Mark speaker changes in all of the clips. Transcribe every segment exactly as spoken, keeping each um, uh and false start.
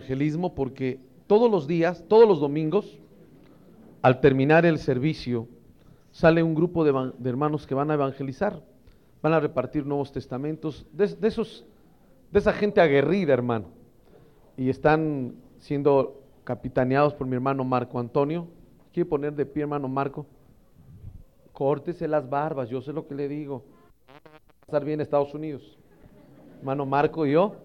Speaker 1: evangelismo porque todos los días, todos los domingos, al terminar el servicio, sale un grupo de, evan- de hermanos que van a evangelizar, van a repartir nuevos testamentos, de, de esos, de esa gente aguerrida, hermano, y están siendo capitaneados por mi hermano Marco Antonio. ¿Quiere poner de pie, hermano Marco? Córtese las barbas, yo sé lo que le digo. Va a estar bien Estados Unidos. Hermano Marco y yo.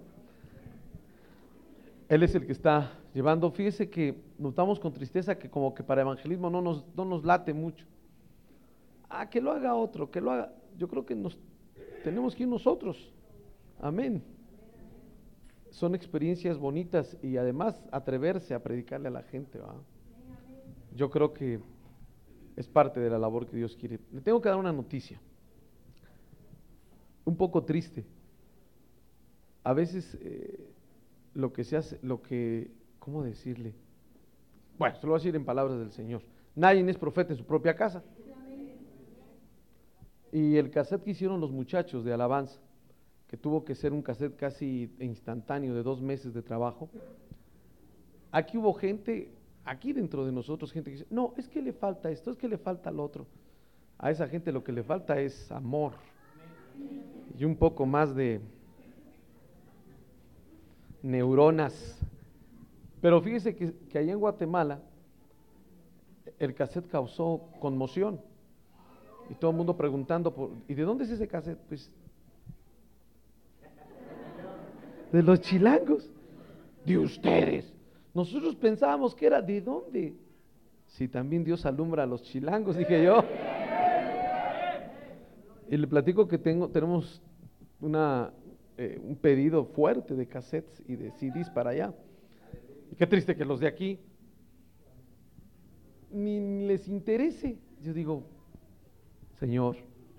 Speaker 1: Él es el que está llevando. Fíjese que notamos con tristeza que como que para evangelismo no nos, no nos late mucho. Ah, que lo haga otro, que lo haga. Yo creo que nos tenemos que ir nosotros. Amén. Son experiencias bonitas y además atreverse a predicarle a la gente, ¿va? Yo creo que es parte de la labor que Dios quiere. Le tengo que dar una noticia, un poco triste. A veces eh, lo que se hace, lo que, ¿cómo decirle? Bueno, se lo voy a decir en palabras del Señor. Nadie es profeta en su propia casa. Y el cassette que hicieron los muchachos de alabanza, que tuvo que ser un cassette casi instantáneo de dos meses de trabajo, aquí hubo gente, aquí dentro de nosotros, gente que dice, no, es que le falta esto, es que le falta lo otro. A esa gente lo que le falta es amor y un poco más de neuronas. Pero fíjese que, que allá en Guatemala el cassette causó conmoción y todo el mundo preguntando por, ¿y de dónde es ese cassette? Pues de los chilangos, de ustedes. Nosotros pensábamos que era de dónde. Si también Dios alumbra a los chilangos, dije yo. Y le platico que tengo, tenemos una, eh, un pedido fuerte de cassettes y de C Ds para allá. Y qué triste que los de aquí ni les interese. Yo digo, Señor,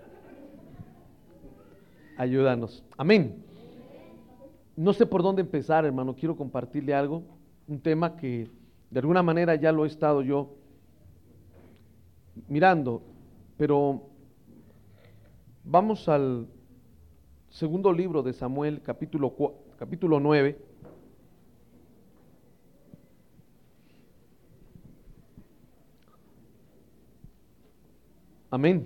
Speaker 1: ayúdanos. Amén. No sé por dónde empezar, hermano. Quiero compartirle algo, un tema que de alguna manera ya lo he estado yo mirando, pero vamos al segundo libro de Samuel, capítulo, capítulo nueve. Amén.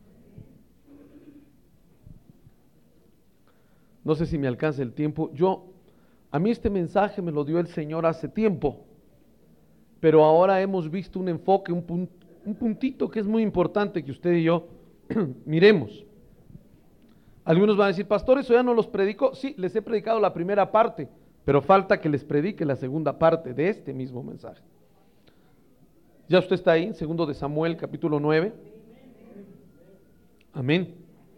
Speaker 1: No sé si me alcanza el tiempo. Yo, a mí este mensaje me lo dio el Señor hace tiempo, pero ahora hemos visto un enfoque, un, pun, un puntito que es muy importante que usted y yo miremos. Algunos van a decir, pastor, eso ya no los predicó. Sí, les he predicado la primera parte, pero falta que les predique la segunda parte de este mismo mensaje. Ya usted está ahí, en segundo de Samuel, capítulo nueve. Amén.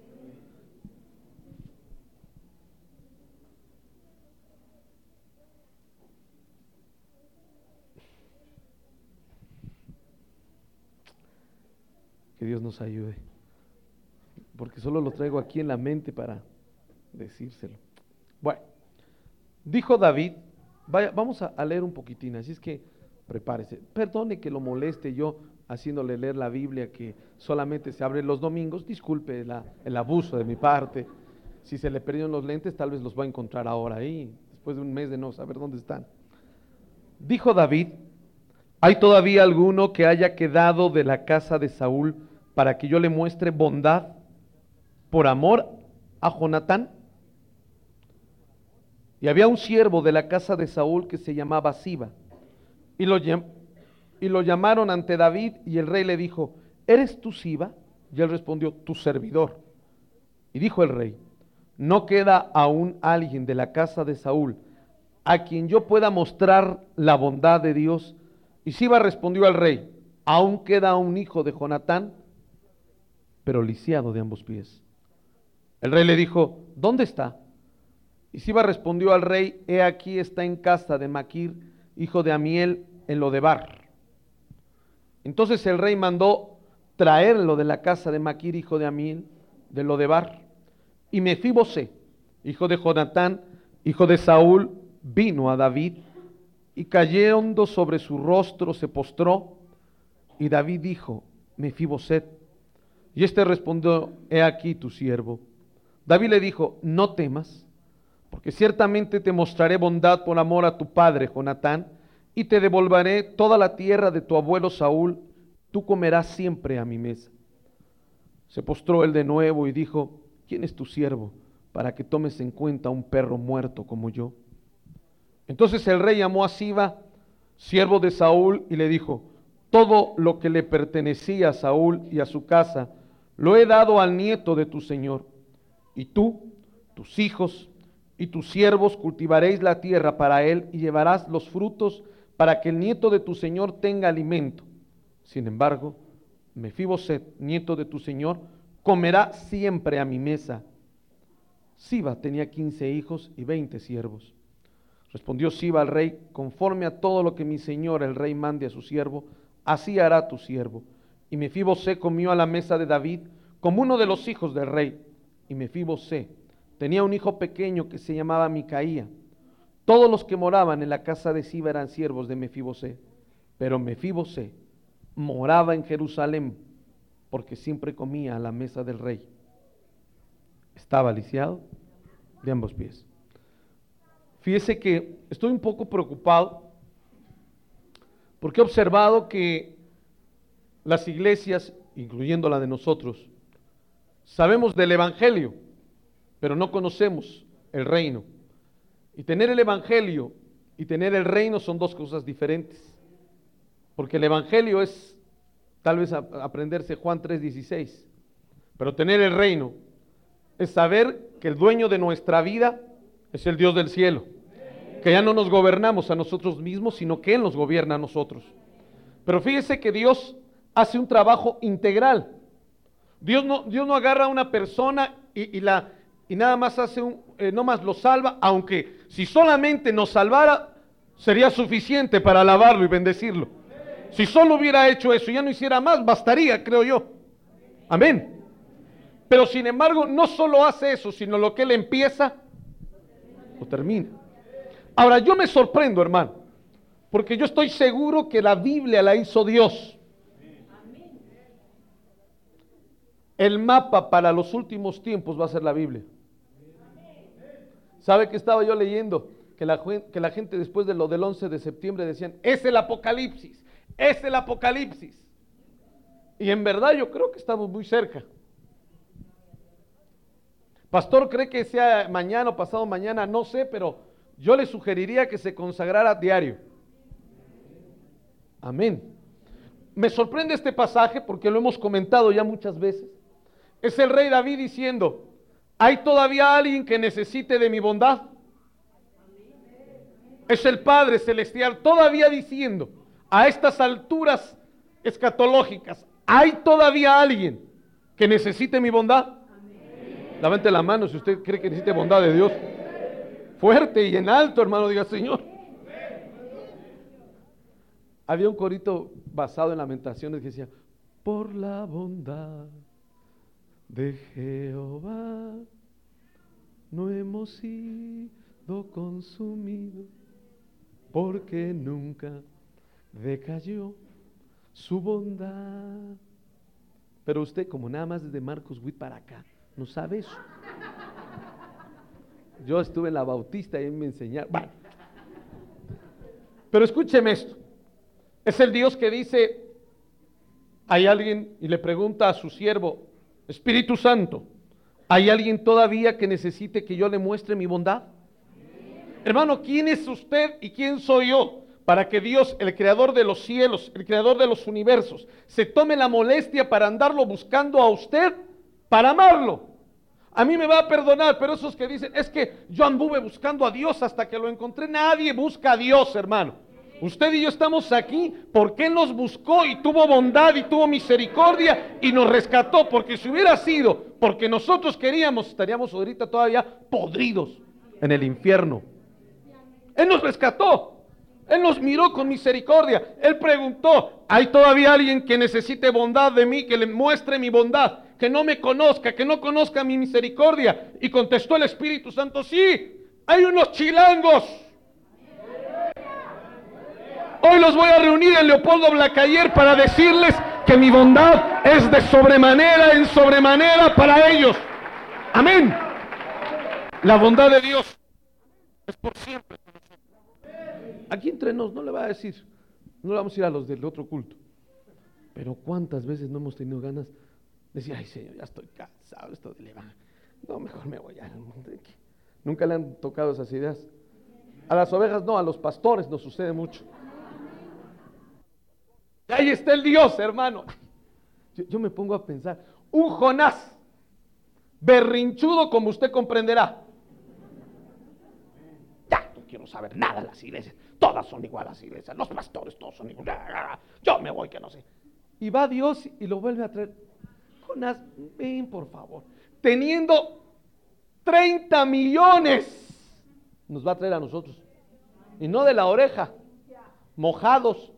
Speaker 1: Que Dios nos ayude, porque solo lo traigo aquí en la mente para decírselo. Bueno, dijo David, vaya, vamos a, a leer un poquitín, así es que prepárese. Perdone que lo moleste yo haciéndole leer la Biblia que solamente se abre los domingos, disculpe la, el abuso de mi parte. Si se le perdieron los lentes, tal vez los va a encontrar ahora ahí, después de un mes de no saber dónde están. Dijo David, ¿hay todavía alguno que haya quedado de la casa de Saúl para que yo le muestre bondad por amor a Jonatán? Y había un siervo de la casa de Saúl que se llamaba Siba, y lo, y lo llamaron ante David, y el rey le dijo, ¿eres tú Siba? Y él respondió, tu servidor. Y dijo el rey, ¿no queda aún alguien de la casa de Saúl a quien yo pueda mostrar la bondad de Dios? Y Siba respondió al rey, aún queda un hijo de Jonatán, pero lisiado de ambos pies. El rey le dijo, ¿dónde está? Y Siba respondió al rey, he aquí está en casa de Maquir, hijo de Amiel, en Lodebar. Entonces el rey mandó traerlo de la casa de Maquir, hijo de Amiel, de Lodebar. Y Mefibosé, hijo de Jonatán, hijo de Saúl, vino a David, y cayendo sobre su rostro se postró, y David dijo, Mefiboset, y este respondió, he aquí tu siervo. David le dijo, no temas, porque ciertamente te mostraré bondad por amor a tu padre Jonatán, y te devolveré toda la tierra de tu abuelo Saúl, tú comerás siempre a mi mesa. Se postró él de nuevo y dijo: ¿quién es tu siervo para que tomes en cuenta a un perro muerto como yo? Entonces el rey llamó a Siba, siervo de Saúl, y le dijo: todo lo que le pertenecía a Saúl y a su casa, lo he dado al nieto de tu señor, y tú, tus hijos y tus siervos cultivaréis la tierra para él, y llevarás los frutos para que el nieto de tu señor tenga alimento. Sin embargo, Mefiboset, nieto de tu señor, comerá siempre a mi mesa. Siba tenía quince hijos y veinte siervos. Respondió Siba al rey: conforme a todo lo que mi señor el rey mande a su siervo, así hará tu siervo. Y Mefiboset comió a la mesa de David como uno de los hijos del rey. Y Mefiboset tenía un hijo pequeño que se llamaba Micaía. Todos los que moraban en la casa de Siba eran siervos de Mefiboset, pero Mefiboset moraba en Jerusalén, porque siempre comía a la mesa del rey. Estaba lisiado de ambos pies. Fíjese que estoy un poco preocupado, porque he observado que las iglesias, incluyendo la de nosotros, sabemos del evangelio, pero no conocemos el reino. Y tener el evangelio y tener el reino son dos cosas diferentes. Porque el evangelio es tal vez aprenderse Juan tres dieciséis, pero tener el reino es saber que el dueño de nuestra vida es el Dios del cielo, que ya no nos gobernamos a nosotros mismos, sino que Él nos gobierna a nosotros. Pero fíjese que Dios hace un trabajo integral. Dios no, Dios no agarra a una persona y, y, la, y nada más hace un, eh, no más lo salva, aunque si solamente nos salvara sería suficiente para alabarlo y bendecirlo. Si solo hubiera hecho eso y ya no hiciera más, bastaría, creo yo. Amén. Pero sin embargo, no solo hace eso, sino lo que Él empieza, lo termina. Ahora, yo me sorprendo, hermano, porque yo estoy seguro que la Biblia la hizo Dios. El mapa para los últimos tiempos va a ser la Biblia. ¿Sabe qué estaba yo leyendo? Que la, que la gente después de lo del once de septiembre decían: es el Apocalipsis. Es el Apocalipsis. Y en verdad yo creo que estamos muy cerca. Pastor, ¿cree que sea mañana o pasado mañana? No sé, pero yo le sugeriría que se consagrara diario. Amén. Me sorprende este pasaje porque lo hemos comentado ya muchas veces. Es el rey David diciendo: ¿hay todavía alguien que necesite de mi bondad? Es el Padre Celestial todavía diciendo, a estas alturas escatológicas, ¿hay todavía alguien que necesite mi bondad? Amén. Levante la mano si usted cree que necesite bondad de Dios. Fuerte y en alto, hermano, diga: Señor. Había un corito basado en Lamentaciones que decía: por la bondad de Jehová no hemos sido consumidos, porque nunca decayó su bondad. Pero usted, como nada más desde Marcos Witt para acá, no sabe eso. Yo estuve en la Bautista y me enseñaron. Bueno. Pero escúcheme esto. Es el Dios que dice: hay alguien, y le pregunta a su siervo: Espíritu Santo, ¿hay alguien todavía que necesite que yo le muestre mi bondad? Hermano, ¿quién es usted y quién soy yo para que Dios, el creador de los cielos, el creador de los universos, se tome la molestia para andarlo buscando a usted, para amarlo? A mí me va a perdonar, pero esos que dicen: es que yo anduve buscando a Dios hasta que lo encontré. Nadie busca a Dios, hermano. Usted y yo estamos aquí porque Él nos buscó y tuvo bondad y tuvo misericordia y nos rescató. Porque si hubiera sido porque nosotros queríamos, estaríamos ahorita todavía podridos en el infierno. Él nos rescató. Él nos miró con misericordia. Él preguntó: ¿hay todavía alguien que necesite bondad de mí, que le muestre mi bondad, que no me conozca, que no conozca mi misericordia? Y contestó el Espíritu Santo: sí, hay unos chilangos. Hoy los voy a reunir en Leopoldo Blacayer para decirles que mi bondad es de sobremanera en sobremanera para ellos. Amén. La bondad de Dios Es por siempre. Aquí entre nos no le va a decir, no le vamos a ir a los del otro culto. Pero cuántas veces no hemos tenido ganas de decir, ay Señor, ya estoy cansado, esto de levantar. No, mejor me voy al mundo. Nunca le han tocado esas ideas. A las ovejas no, a los pastores nos sucede mucho. Y ahí está el Dios, hermano. Yo, yo me pongo a pensar, un Jonás, berrinchudo como usted comprenderá. Ya, no quiero saber nada de las iglesias. Todas son igual las iglesias. Los pastores todos son igual. Yo me voy que no sé. Y va Dios y lo vuelve a traer. Jonás, ven por favor. Teniendo treinta millones, nos va a traer a nosotros. Y no de la oreja, mojados.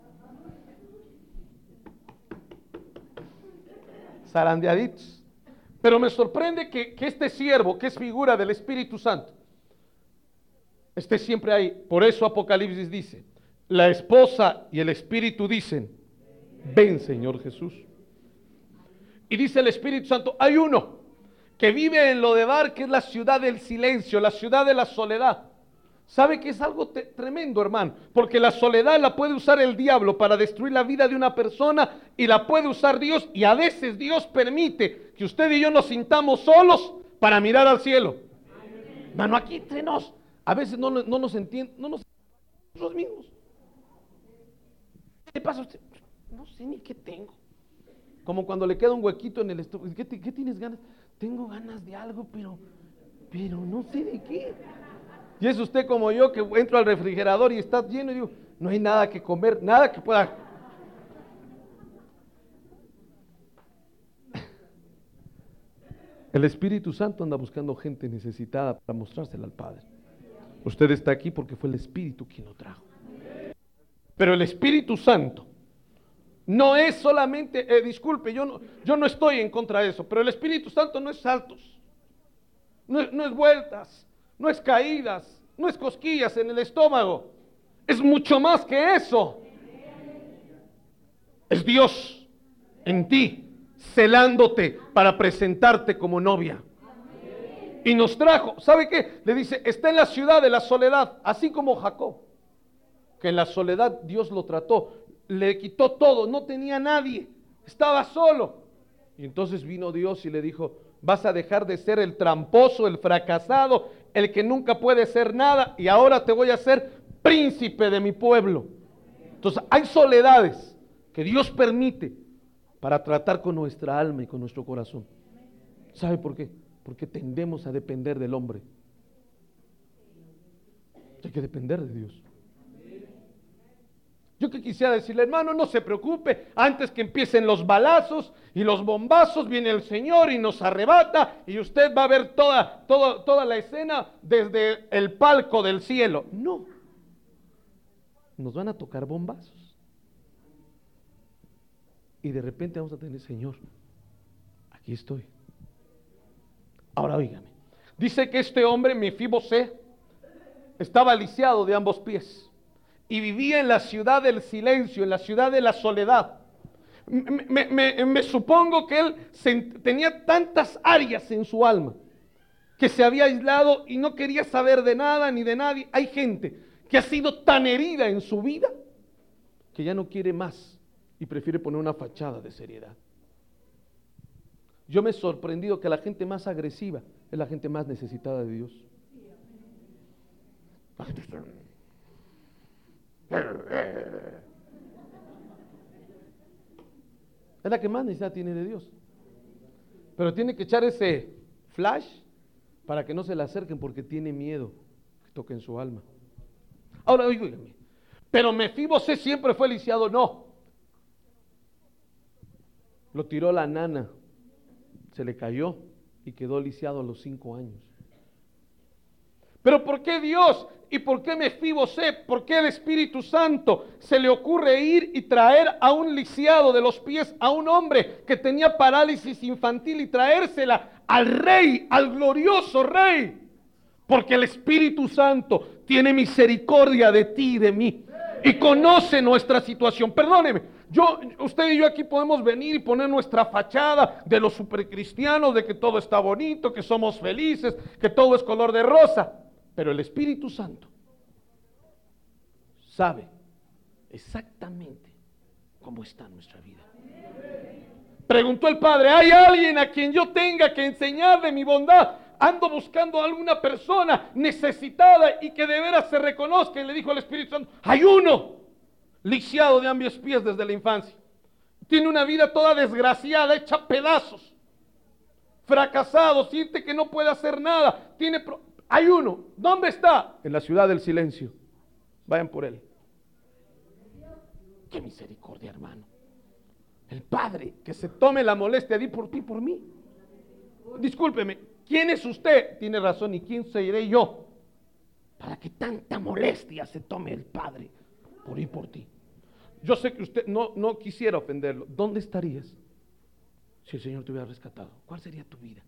Speaker 1: Zarandeaditos. Pero me sorprende que, que este siervo, que es figura del Espíritu Santo, esté siempre ahí. Por eso Apocalipsis dice, la esposa y el Espíritu dicen, ven Señor Jesús. Y dice el Espíritu Santo, hay uno que vive en Lodebar, que es la ciudad del silencio, la ciudad de la soledad. ¿Sabe que es algo te- tremendo, hermano? Porque la soledad la puede usar el diablo para destruir la vida de una persona y la puede usar Dios, y a veces Dios permite que usted y yo nos sintamos solos para mirar al cielo. Hermano, aquí entre nos, a veces no, no nos entienden, no nos nosotros mismos. ¿Qué le pasa a usted? No sé ni qué tengo. Como cuando le queda un huequito en el estómago. ¿Qué, ¿Qué tienes ganas? Tengo ganas de algo, pero, pero no sé de qué. Y es usted como yo, que entro al refrigerador y está lleno y digo, no hay nada que comer, nada que pueda. El Espíritu Santo anda buscando gente necesitada para mostrársela al Padre. Usted está aquí porque fue el Espíritu quien lo trajo. Pero el Espíritu Santo no es solamente, eh, disculpe, yo no, yo no estoy en contra de eso, pero el Espíritu Santo no es saltos, no es, no es vueltas, no es caídas, no es cosquillas en el estómago, es mucho más que eso. Es Dios en ti, celándote para presentarte como novia. Y nos trajo, ¿sabe qué? Le dice, está en la ciudad de la soledad, así como Jacob, que en la soledad Dios lo trató, le quitó todo, no tenía nadie, estaba solo. Y entonces vino Dios y le dijo, vas a dejar de ser el tramposo, el fracasado, el que nunca puede ser nada, y ahora te voy a hacer príncipe de mi pueblo. Entonces hay soledades que Dios permite para tratar con nuestra alma y con nuestro corazón. ¿Sabe por qué? Porque tendemos a depender del hombre. Hay que depender de Dios. Yo que quisiera decirle, hermano, no se preocupe, antes que empiecen los balazos y los bombazos, viene el Señor y nos arrebata y usted va a ver toda, toda, toda la escena desde el palco del cielo. No, nos van a tocar bombazos. Y de repente vamos a tener, Señor, aquí estoy. Ahora oígame, dice que este hombre, Mefibosé, estaba lisiado de ambos pies. Y vivía en la ciudad del silencio, en la ciudad de la soledad. Me, me, me, me supongo que él se, tenía tantas áreas en su alma que se había aislado y no quería saber de nada ni de nadie. Hay gente que ha sido tan herida en su vida que ya no quiere más y prefiere poner una fachada de seriedad. Yo me he sorprendido que la gente más agresiva es la gente más necesitada de Dios. La gente está... Es la que más necesidad tiene de Dios. Pero tiene que echar ese flash para que no se le acerquen porque tiene miedo que toquen su alma. Ahora, oígame, pero Mefibosé siempre fue lisiado, no. Lo tiró la nana, se le cayó y quedó lisiado a los cinco años. Pero ¿por qué Dios y por qué Mefibosé, por qué el Espíritu Santo se le ocurre ir y traer a un lisiado de los pies, a un hombre que tenía parálisis infantil y traérsela al rey, al glorioso rey? Porque el Espíritu Santo tiene misericordia de ti y de mí y conoce nuestra situación. Perdóneme, yo, usted y yo aquí podemos venir y poner nuestra fachada de los supercristianos, de que todo está bonito, que somos felices, que todo es color de rosa. Pero el Espíritu Santo sabe exactamente cómo está nuestra vida. Preguntó el padre: ¿hay alguien a quien yo tenga que enseñar de mi bondad? Ando buscando a alguna persona necesitada y que de veras se reconozca. Y le dijo el Espíritu Santo: hay uno, lisiado de ambos pies desde la infancia. Tiene una vida toda desgraciada, hecha pedazos. Fracasado, siente que no puede hacer nada. Tiene pro... Hay uno. ¿Dónde está? En la ciudad del silencio. Vayan por él. Qué misericordia, hermano. El Padre que se tome la molestia de ir por ti, por mí. Discúlpeme, ¿quién es usted? Tiene razón, ¿y quién seré yo? Para que tanta molestia se tome el Padre por ir por ti. Yo sé que usted no, no quisiera ofenderlo. ¿Dónde estarías si el Señor te hubiera rescatado? ¿Cuál sería tu vida?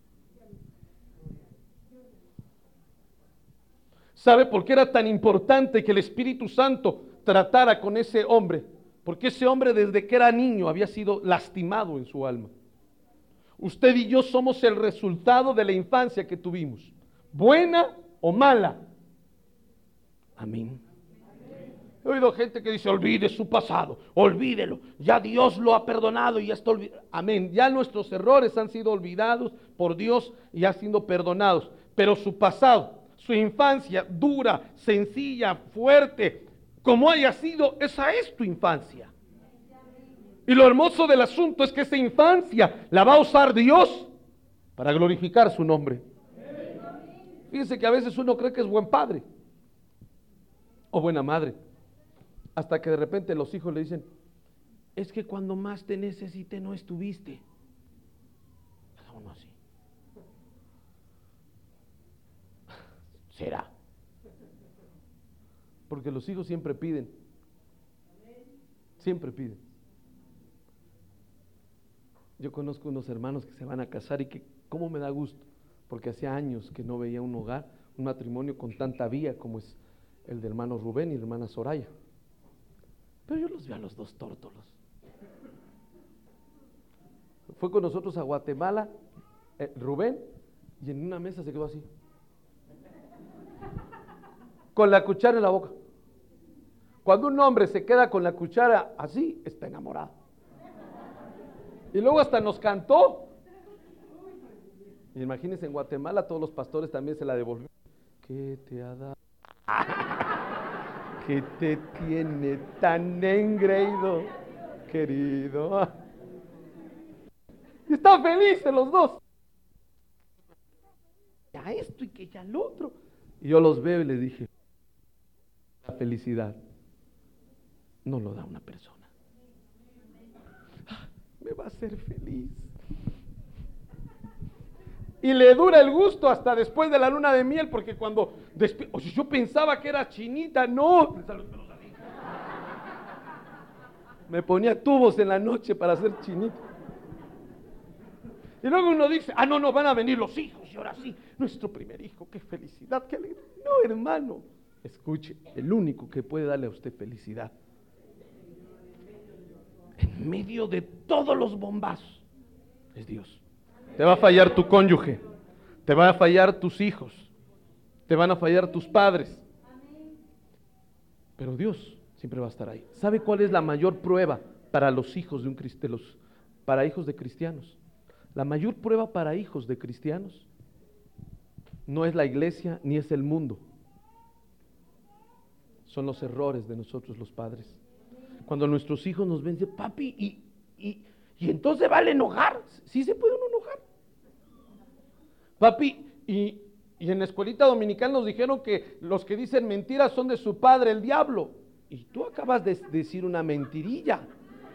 Speaker 1: ¿Sabe por qué era tan importante que el Espíritu Santo tratara con ese hombre? Porque ese hombre desde que era niño había sido lastimado en su alma. Usted y yo somos el resultado de la infancia que tuvimos, buena o mala. Amén. He oído gente que dice: olvide su pasado, olvídelo, ya Dios lo ha perdonado y ya está olvidado. Amén, ya nuestros errores han sido olvidados por Dios y han sido perdonados. Pero su pasado, su infancia dura, sencilla, fuerte, como haya sido, esa es tu infancia. Y lo hermoso del asunto es que esa infancia la va a usar Dios para glorificar su nombre. Fíjense que a veces uno cree que es buen padre o buena madre, hasta que de repente los hijos le dicen: es que cuando más te necesité no estuviste. Cada uno así. ¿Será? Porque los hijos siempre piden. Siempre piden. Yo conozco unos hermanos que se van a casar y que cómo me da gusto, porque hacía años que no veía un hogar, un matrimonio con tanta vía como es el de hermano Rubén y la hermana Soraya. Pero yo los veo a los dos tórtolos. Fue con nosotros a Guatemala, eh, Rubén, y en una mesa se quedó así, con la cuchara en la boca. Cuando un hombre se queda con la cuchara así, está enamorado. Y luego hasta nos cantó. Y imagínense, en Guatemala todos los pastores también se la devolvieron. ¿Qué te ha dado? ¿Qué te tiene tan engreído, querido? Y están felices los dos. Ya esto y que ya lo otro. Y yo los veo y les dije: la felicidad no lo da una persona. Me va a hacer feliz. Y le dura el gusto hasta después de la luna de miel, porque cuando despi- o sea, yo pensaba que era chinita, no. Me ponía tubos en la noche para hacer chinita. Y luego uno dice: ah, no, no, van a venir los hijos, y ahora sí, nuestro primer hijo, qué felicidad, qué alegría. No, hermano, escuche, el único que puede darle a usted felicidad en medio de todos los bombazos es Dios. Te va a fallar tu cónyuge, te van a fallar tus hijos, te van a fallar tus padres, pero Dios siempre va a estar ahí. ¿Sabe cuál es la mayor prueba para los hijos de un cristiano, para hijos de cristianos? La mayor prueba para hijos de cristianos no es la iglesia ni es el mundo, son los errores de nosotros los padres. Cuando nuestros hijos nos ven, dicen: papi, y, y, y entonces vale enojar. Sí se puede uno enojar. Papi, y, y en la escuelita dominical nos dijeron que los que dicen mentiras son de su padre, el diablo. Y tú acabas de decir una mentirilla.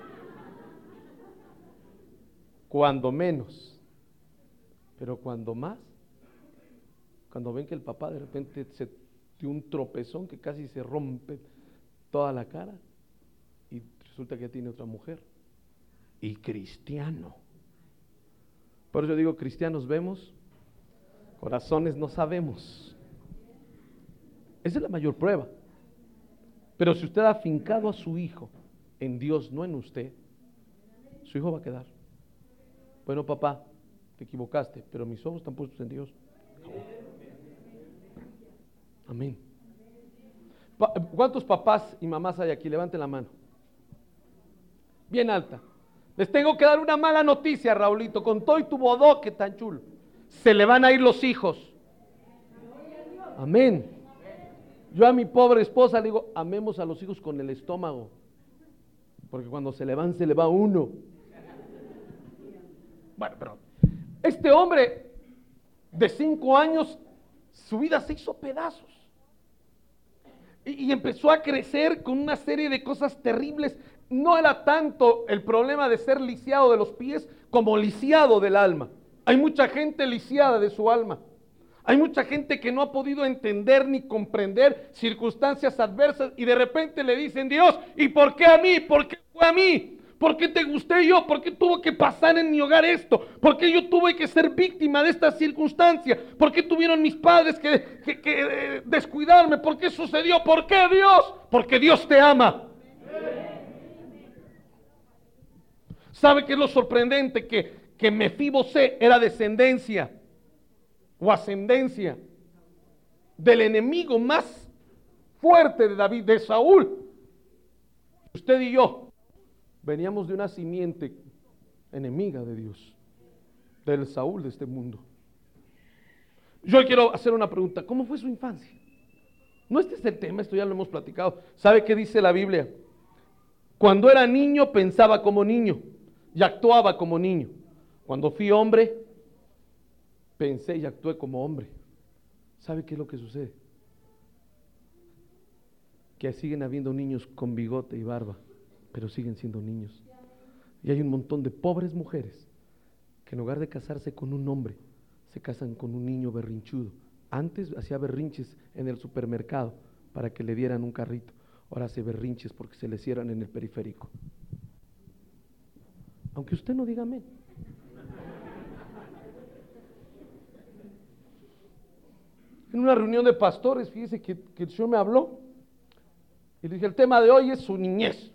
Speaker 1: Cuando menos. Pero cuando más, cuando ven que el papá de repente se dio un tropezón que casi se rompe toda la cara, y resulta que tiene otra mujer, y cristiano. Por eso digo, cristianos vemos, corazones no sabemos. Esa es la mayor prueba. Pero si usted ha afincado a su hijo en Dios, no en usted, su hijo va a quedar: bueno, papá, te equivocaste, pero mis ojos están puestos en Dios. Amén. Pa- ¿Cuántos papás y mamás hay aquí? Levanten la mano. Bien alta. Les tengo que dar una mala noticia, Raulito, con todo y tu bodoque tan chulo. Se le van a ir los hijos. Amén. Yo a mi pobre esposa le digo, amemos a los hijos con el estómago. Porque cuando se le van, se le va uno. Bueno, pero este hombre de cinco años, su vida se hizo pedazos. Y, y empezó a crecer con una serie de cosas terribles. No era tanto el problema de ser lisiado de los pies como lisiado del alma. Hay mucha gente lisiada de su alma. Hay mucha gente que no ha podido entender ni comprender circunstancias adversas y de repente le dicen, Dios, ¿y por qué a mí? ¿Por qué fue a mí? ¿Por qué te gusté yo? ¿Por qué tuvo que pasar en mi hogar esto? ¿Por qué yo tuve que ser víctima de esta circunstancia? ¿Por qué tuvieron mis padres que, que, que eh, descuidarme? ¿Por qué sucedió? ¿Por qué Dios? Porque Dios te ama. ¿Sabe qué es lo sorprendente? Que, que Mefibosé era descendencia o ascendencia del enemigo más fuerte de David, de Saúl. Usted y yo veníamos de una simiente enemiga de Dios, del Saúl de este mundo. Yo quiero hacer una pregunta, ¿cómo fue su infancia? No, este es el tema, esto ya lo hemos platicado. ¿Sabe qué dice la Biblia? Cuando era niño pensaba como niño y actuaba como niño. Cuando fui hombre, pensé y actué como hombre. ¿Sabe qué es lo que sucede? Que siguen habiendo niños con bigote y barba, pero siguen siendo niños. Y hay un montón de pobres mujeres que en lugar de casarse con un hombre, se casan con un niño berrinchudo. Antes hacía berrinches en el supermercado para que le dieran un carrito. Ahora hace berrinches porque se le cierran en el periférico. Aunque usted no diga amén. En una reunión de pastores, fíjese que, que el Señor me habló y le dije, el tema de hoy es su niñez.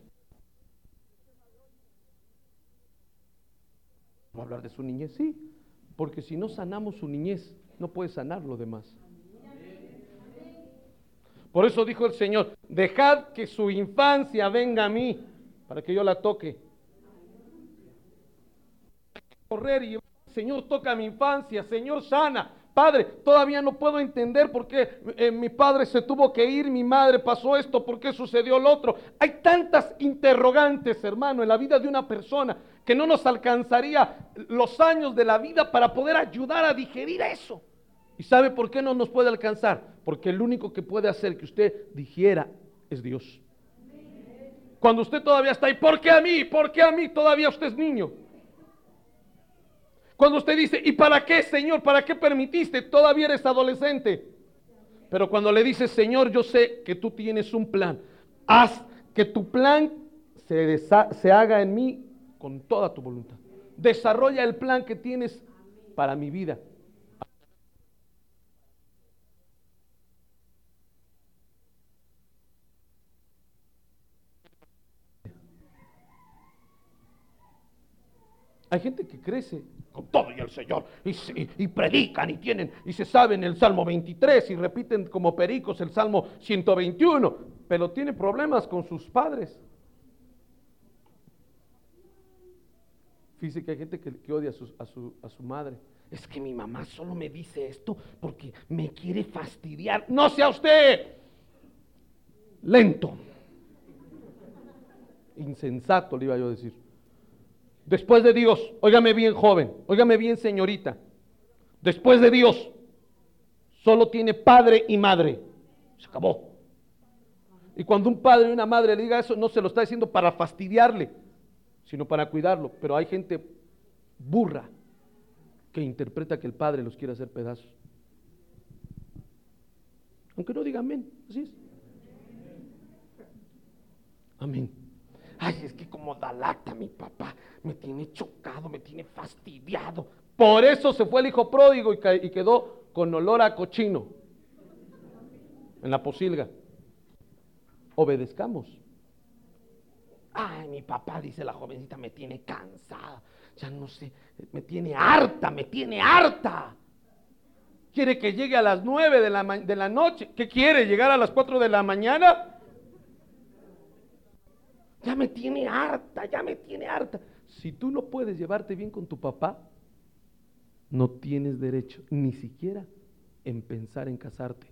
Speaker 1: ¿Va a hablar de su niñez? Sí, porque si no sanamos su niñez, no puede sanar lo demás. Por eso dijo el Señor, dejad que su infancia venga a mí, para que yo la toque. Correr y Señor, toca mi infancia, Señor, sana. Padre, todavía no puedo entender por qué eh, mi padre se tuvo que ir, mi madre pasó esto, por qué sucedió lo otro. Hay tantas interrogantes, hermano, en la vida de una persona que no nos alcanzaría los años de la vida para poder ayudar a digerir eso. ¿Y sabe por qué no nos puede alcanzar? Porque el único que puede hacer que usted digiera es Dios. Cuando usted todavía está ahí, ¿por qué a mí? ¿Por qué a mí? Todavía usted es niño. Cuando usted dice, ¿y para qué, Señor? ¿Para qué permitiste? Todavía eres adolescente. Pero cuando le dices, Señor, yo sé que tú tienes un plan. Haz que tu plan se, desa- se haga en mí con toda tu voluntad. Desarrolla el plan que tienes para mi vida. Hay gente que crece con todo y el Señor, y, y, y predican y tienen, y se saben el Salmo veintitrés y repiten como pericos el Salmo ciento veintiuno, pero tiene problemas con sus padres. Fíjese que hay gente que, que odia a su, a, su, a su madre. Es que mi mamá solo me dice esto porque me quiere fastidiar. No sea usted lento, insensato, le iba yo a decir. Después de Dios, óigame bien joven, óigame bien señorita, después de Dios, solo tiene padre y madre, se acabó. Y cuando un padre y una madre le diga eso, no se lo está diciendo para fastidiarle, sino para cuidarlo. Pero hay gente burra que interpreta que el padre los quiere hacer pedazos. Aunque no diga amén, así es. Amén. Ay, es que como da lata mi papá, me tiene chocado, me tiene fastidiado. Por eso se fue el hijo pródigo y, ca- y quedó con olor a cochino en la posilga. Obedezcamos. Ay, mi papá, dice la jovencita, me tiene cansada, ya no sé, me tiene harta, me tiene harta. Quiere que llegue a las nueve de la, de la noche. ¿Qué quiere? ¿Llegar a las cuatro de la mañana? Ya me tiene harta, ya me tiene harta. Si tú no puedes llevarte bien con tu papá, no tienes derecho ni siquiera en pensar en casarte.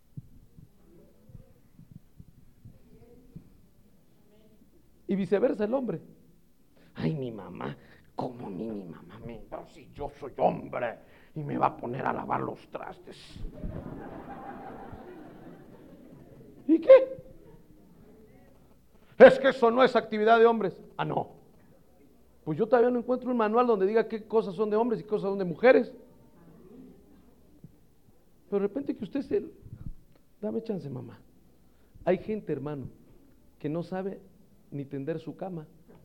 Speaker 1: Y viceversa el hombre. Ay, mi mamá, ¿cómo a mí mi mamá me va si yo soy hombre y me va a poner a lavar los trastes? ¿Y qué? Es que eso no es actividad de hombres. Ah, no. Pues yo todavía no encuentro un manual donde diga qué cosas son de hombres y qué cosas son de mujeres. Pero de repente que usted se... Dame chance, mamá. Hay gente, hermano, que no sabe ni tender su cama.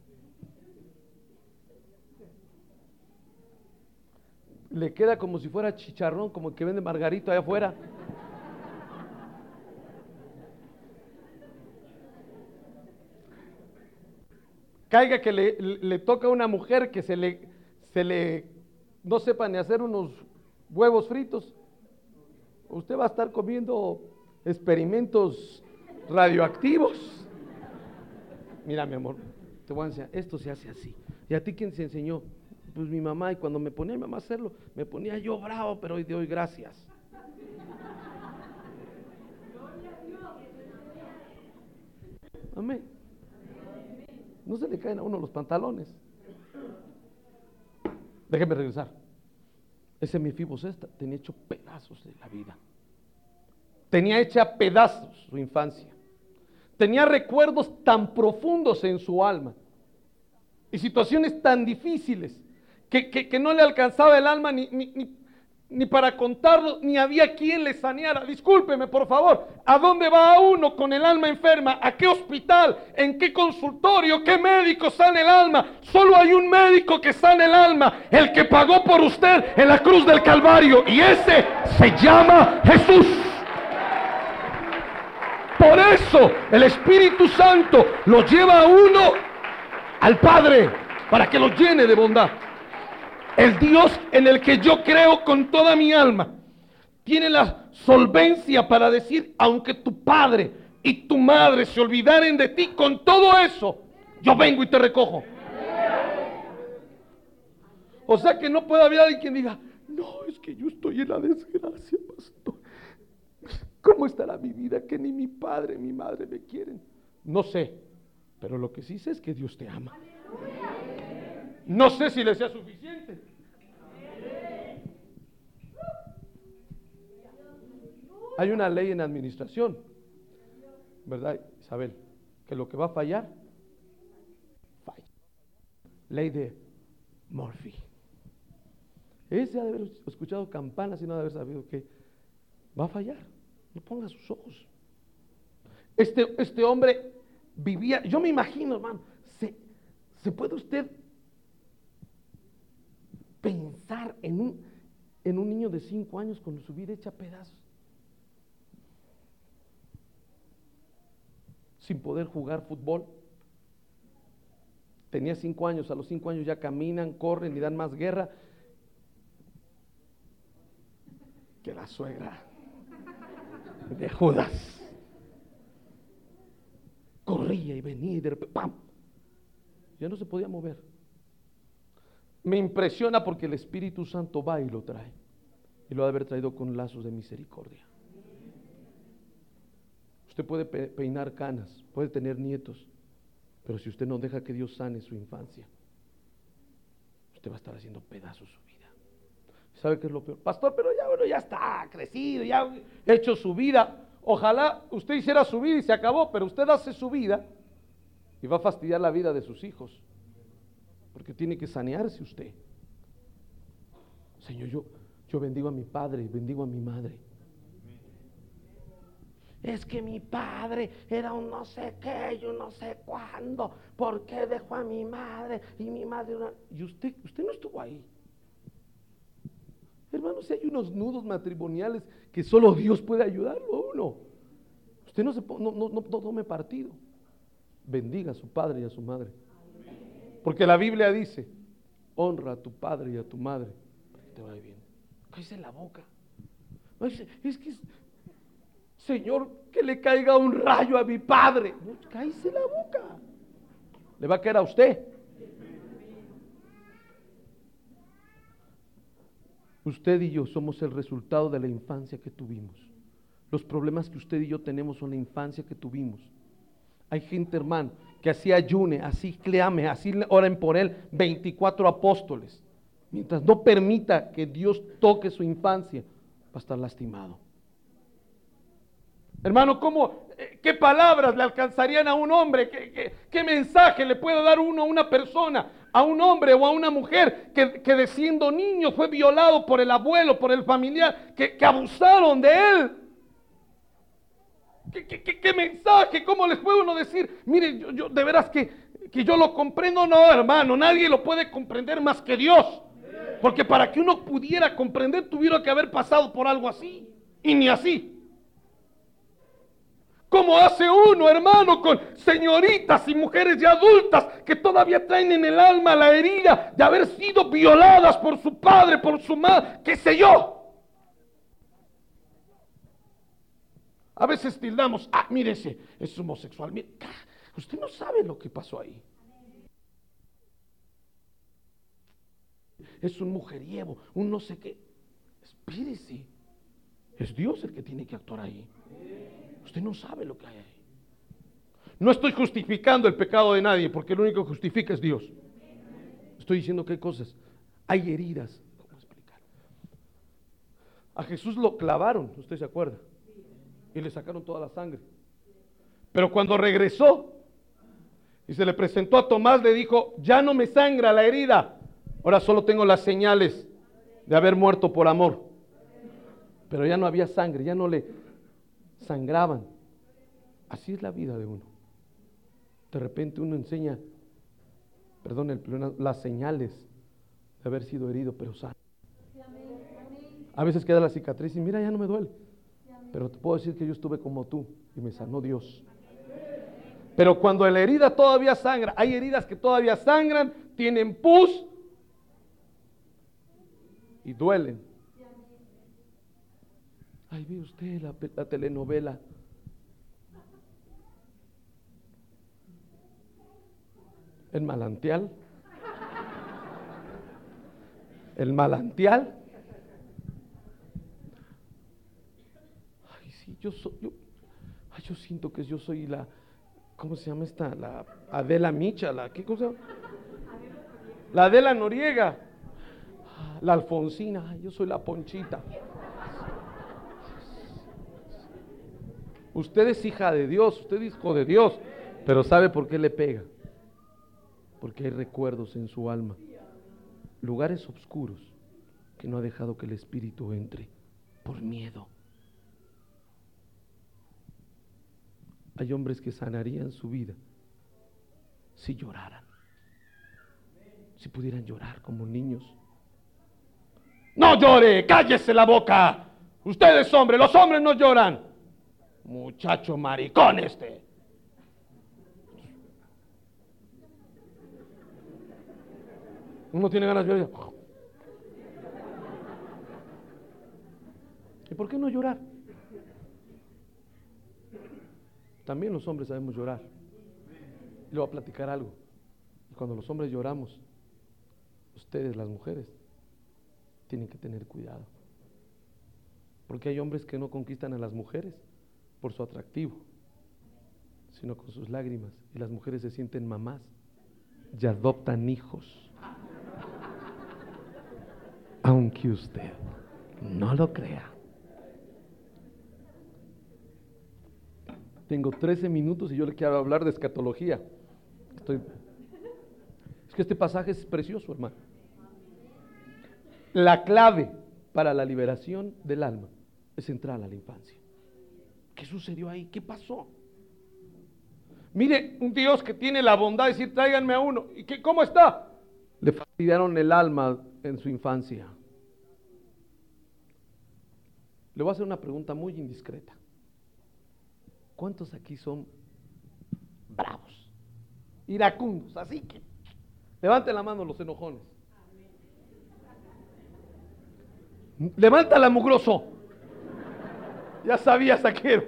Speaker 1: Le queda como si fuera chicharrón, como el que vende Margarito allá afuera. Caiga que le, le, le toca a una mujer que se le, se le no sepa ni hacer unos huevos fritos. Usted va a estar comiendo experimentos radioactivos. Mira, mi amor, te voy a enseñar, esto se hace así. ¿Y a ti quién se enseñó? Pues mi mamá, y cuando me ponía mi mamá a hacerlo, me ponía yo bravo, pero hoy de hoy gracias. Amén. No se le caen a uno los pantalones. Déjeme regresar. Ese Mefibosesta tenía hecho pedazos de la vida. Tenía hecha pedazos su infancia. Tenía recuerdos tan profundos en su alma y situaciones tan difíciles que, que, que no le alcanzaba el alma ni, ni, ni, ni para contarlo, ni había quien le saneara. Discúlpeme, por favor, ¿a dónde va uno con el alma enferma? ¿A qué hospital? ¿En qué consultorio? ¿Qué médico sana el alma? Solo hay un médico que sana el alma, el que pagó por usted en la cruz del Calvario, y ese se llama Jesús. Por eso el Espíritu Santo lo lleva a uno al Padre para que lo llene de bondad. El Dios en el que yo creo con toda mi alma tiene la solvencia para decir: aunque tu padre y tu madre se olvidaren de ti, con todo eso yo vengo y te recojo. O sea que no puede haber alguien que diga: no, es que yo estoy en la desgracia, pastor. ¿Cómo estará mi vida que ni mi padre ni mi madre me quieren? No sé, pero lo que sí sé es que Dios te ama. No sé si le sea suficiente. Hay una ley en administración, ¿verdad, Isabel? Que lo que va a fallar, falla. Ley de Murphy. Ese ha de haber escuchado campanas y no ha de haber sabido que va a fallar. No ponga sus ojos. Este, este hombre vivía, yo me imagino, hermano, ¿se, ¿se puede usted pensar en un, en un niño de cinco años con su vida hecha a pedazos? Sin poder jugar fútbol. Tenía cinco años, a los cinco años ya caminan, corren y dan más guerra que la suegra de Judas. Corría y venía y de repente ¡pam! Ya no se podía mover. Me impresiona porque el Espíritu Santo va y lo trae, y lo ha de haber traído con lazos de misericordia. Usted puede pe- peinar canas, puede tener nietos, pero si usted no deja que Dios sane su infancia, usted va a estar haciendo pedazos su vida. ¿Sabe qué es lo peor? Pastor, pero ya, bueno, ya está crecido, ya ha hecho su vida. Ojalá usted hiciera su vida y se acabó, pero usted hace su vida y va a fastidiar la vida de sus hijos, porque tiene que sanearse usted. Señor, yo, yo bendigo a mi padre y bendigo a mi madre. Es que mi padre era un no sé qué, yo no sé cuándo, ¿por qué dejó a mi madre? Y mi madre una... Y usted, usted no estuvo ahí. Hermanos, si hay unos nudos matrimoniales que solo Dios puede ayudarlo a uno. Usted no se no, no, no, no tome partido. Bendiga a su padre y a su madre. Porque la Biblia dice: honra a tu padre y a tu madre, para que te vaya bien. Cállese la boca. Es que, Señor, que le caiga un rayo a mi padre. No, cállese la boca. Le va a caer a usted. Usted y yo somos el resultado de la infancia que tuvimos. Los problemas que usted y yo tenemos son la infancia que tuvimos. Hay gente, hermano, que así ayune, así clame, así oren por él, veinticuatro apóstoles. Mientras no permita que Dios toque su infancia, va a estar lastimado. Hermano, ¿cómo, eh, qué palabras le alcanzarían a un hombre? ¿Qué, qué, qué mensaje le puede dar uno a una persona, a un hombre o a una mujer que, que de siendo niño fue violado por el abuelo, por el familiar, que, que abusaron de él? ¿Qué, qué, qué, qué mensaje? ¿Cómo les puede uno decir? Mire, yo, yo de veras que, que yo lo comprendo. No, hermano, nadie lo puede comprender más que Dios. Porque para que uno pudiera comprender, tuviera que haber pasado por algo así. Y ni así. ¿Cómo hace uno, hermano, con señoritas y mujeres ya adultas que todavía traen en el alma la herida de haber sido violadas por su padre, por su madre, qué sé yo? A veces tildamos, ah, mire ese, es homosexual. Mire, usted no sabe lo que pasó ahí. Es un mujeriego, un no sé qué. Espírese. Es Dios el que tiene que actuar ahí. Usted no sabe lo que hay ahí. No estoy justificando el pecado de nadie, porque lo único que justifica es Dios. Estoy diciendo que hay cosas, hay heridas. ¿Cómo explicar? A Jesús lo clavaron, ¿usted se acuerda? Y le sacaron toda la sangre. Pero cuando regresó y se le presentó a Tomás, le dijo, ya no me sangra la herida, ahora solo tengo las señales de haber muerto por amor. Pero ya no había sangre, ya no le sangraban. Así es la vida de uno. De repente uno enseña, perdón, el, las señales de haber sido herido, pero sano. A veces queda la cicatriz y mira, ya no me duele. Pero te puedo decir que yo estuve como tú y me sanó Dios. Pero cuando la herida todavía sangra, hay heridas que todavía sangran, tienen pus y duelen. Ay, ve usted la, la telenovela. El manantial. El manantial. Ay, sí, yo soy, yo, ay, yo siento que yo soy la, ¿cómo se llama esta? La Adela Micha, la, ¿qué cosa? La Adela Noriega. La Alfonsina, ay, yo soy la Ponchita. Usted es hija de Dios, usted es hijo de Dios, pero ¿sabe por qué le pega? Porque hay recuerdos en su alma, lugares oscuros que no ha dejado que el Espíritu entre por miedo. Hay hombres que sanarían su vida si lloraran, si pudieran llorar como niños. No llore, cállese la boca. Usted es hombre, los hombres no lloran. Muchacho maricón este. Uno tiene ganas de llorar. ¿Y por qué no llorar? También los hombres sabemos llorar. Y le voy a platicar algo. Y cuando los hombres lloramos, ustedes, las mujeres, tienen que tener cuidado. Porque hay hombres que no conquistan a las mujeres por su atractivo, sino con sus lágrimas. Y las mujeres se sienten mamás y adoptan hijos. Aunque usted no lo crea. Tengo trece minutos y yo le quiero hablar de escatología. Estoy... Es que este pasaje es precioso, hermano. La clave para la liberación del alma es entrar a la infancia. ¿Qué sucedió ahí? ¿Qué pasó? Mire, un Dios que tiene la bondad de decir, tráiganme a uno. ¿Y qué, cómo está? Le fastidiaron el alma en su infancia. Le voy a hacer una pregunta muy indiscreta. ¿Cuántos aquí son bravos, iracundos? Así que levanten la mano los enojones. Levántala, mugroso. Ya sabía, Zaqueo.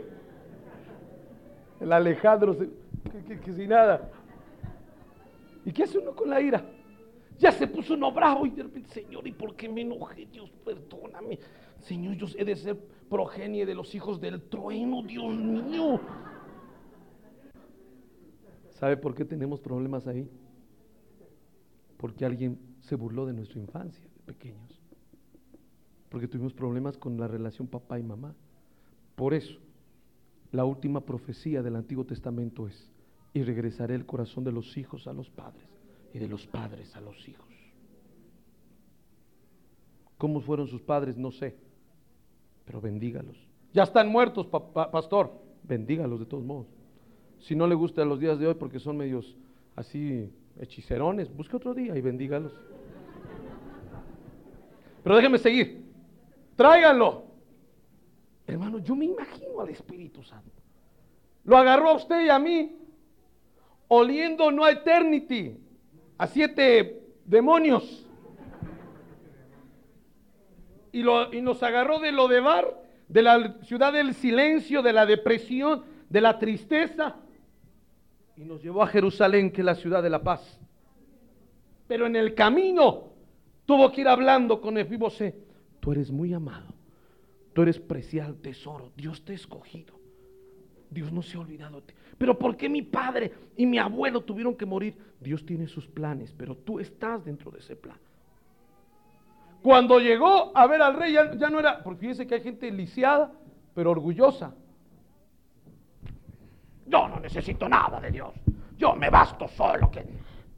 Speaker 1: El Alejandro, se, que, que, que sin nada. ¿Y qué hace uno con la ira? Ya se puso uno bravo y de repente, Señor, ¿y por qué me enojé? Dios, perdóname. Señor, yo he de ser progenie de los hijos del trueno, Dios mío. ¿Sabe por qué tenemos problemas ahí? Porque alguien se burló de nuestra infancia, de pequeños. Porque tuvimos problemas con la relación papá y mamá. Por eso, la última profecía del Antiguo Testamento es: y regresaré el corazón de los hijos a los padres y de los padres a los hijos. ¿Cómo fueron sus padres? No sé, pero bendígalos. Ya están muertos, pa- pa- pastor, bendígalos de todos modos. Si no le gusta los días de hoy porque son medios así hechicerones, busque otro día y bendígalos. Pero déjeme seguir. Tráiganlo. Hermano, yo me imagino al Espíritu Santo. Lo agarró a usted y a mí, oliendo no a eternity, a siete demonios. Y, lo, y nos agarró de Lodebar, de la ciudad del silencio, de la depresión, de la tristeza, y nos llevó a Jerusalén, que es la ciudad de la paz. Pero en el camino tuvo que ir hablando con Mefibosé. Tú eres muy amado, tú eres preciado tesoro, Dios te ha escogido, Dios no se ha olvidado de ti. Pero ¿por qué mi padre y mi abuelo tuvieron que morir? Dios tiene sus planes, pero tú estás dentro de ese plan. Cuando llegó a ver al rey, ya, ya no era, porque fíjense que hay gente lisiada, pero orgullosa. Yo no necesito nada de Dios, yo me basto solo. Que...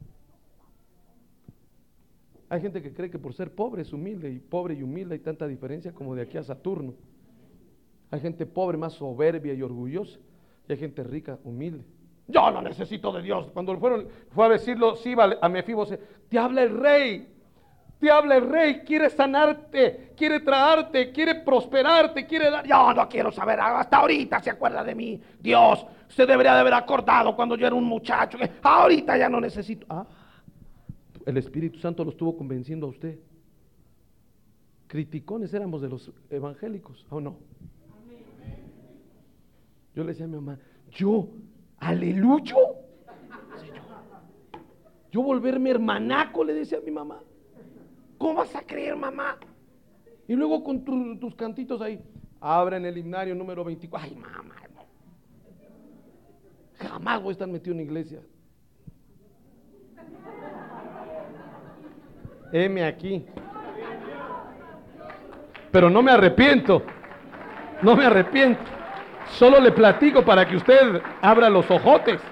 Speaker 1: Hay gente que cree que por ser pobre es humilde, y pobre y humilde hay tanta diferencia como de aquí a Saturno. Hay gente pobre más soberbia y orgullosa, y hay gente rica, humilde. Yo no necesito de Dios. Cuando fueron, fue a decirlo, sí, a Mefibosé, te habla el rey. Te habla el rey, quiere sanarte, quiere traerte, quiere prosperarte, quiere dar. Yo no quiero saber, hasta ahorita se acuerda de mí. Dios, usted debería de haber acordado cuando yo era un muchacho. Ahorita ya no necesito. Ah, el Espíritu Santo lo estuvo convenciendo a usted. Criticones éramos de los evangélicos, ¿o no? Yo le decía a mi mamá, yo, aleluya. Sí, yo, yo volverme hermanaco, le decía a mi mamá. ¿Cómo vas a creer, mamá? Y luego con tu, tus cantitos ahí, abren el himnario número veinticuatro. Ay, mamá, no. Jamás voy a estar metido en la iglesia. Heme aquí. Pero no me arrepiento. No me arrepiento. Solo le platico para que usted abra los ojotes.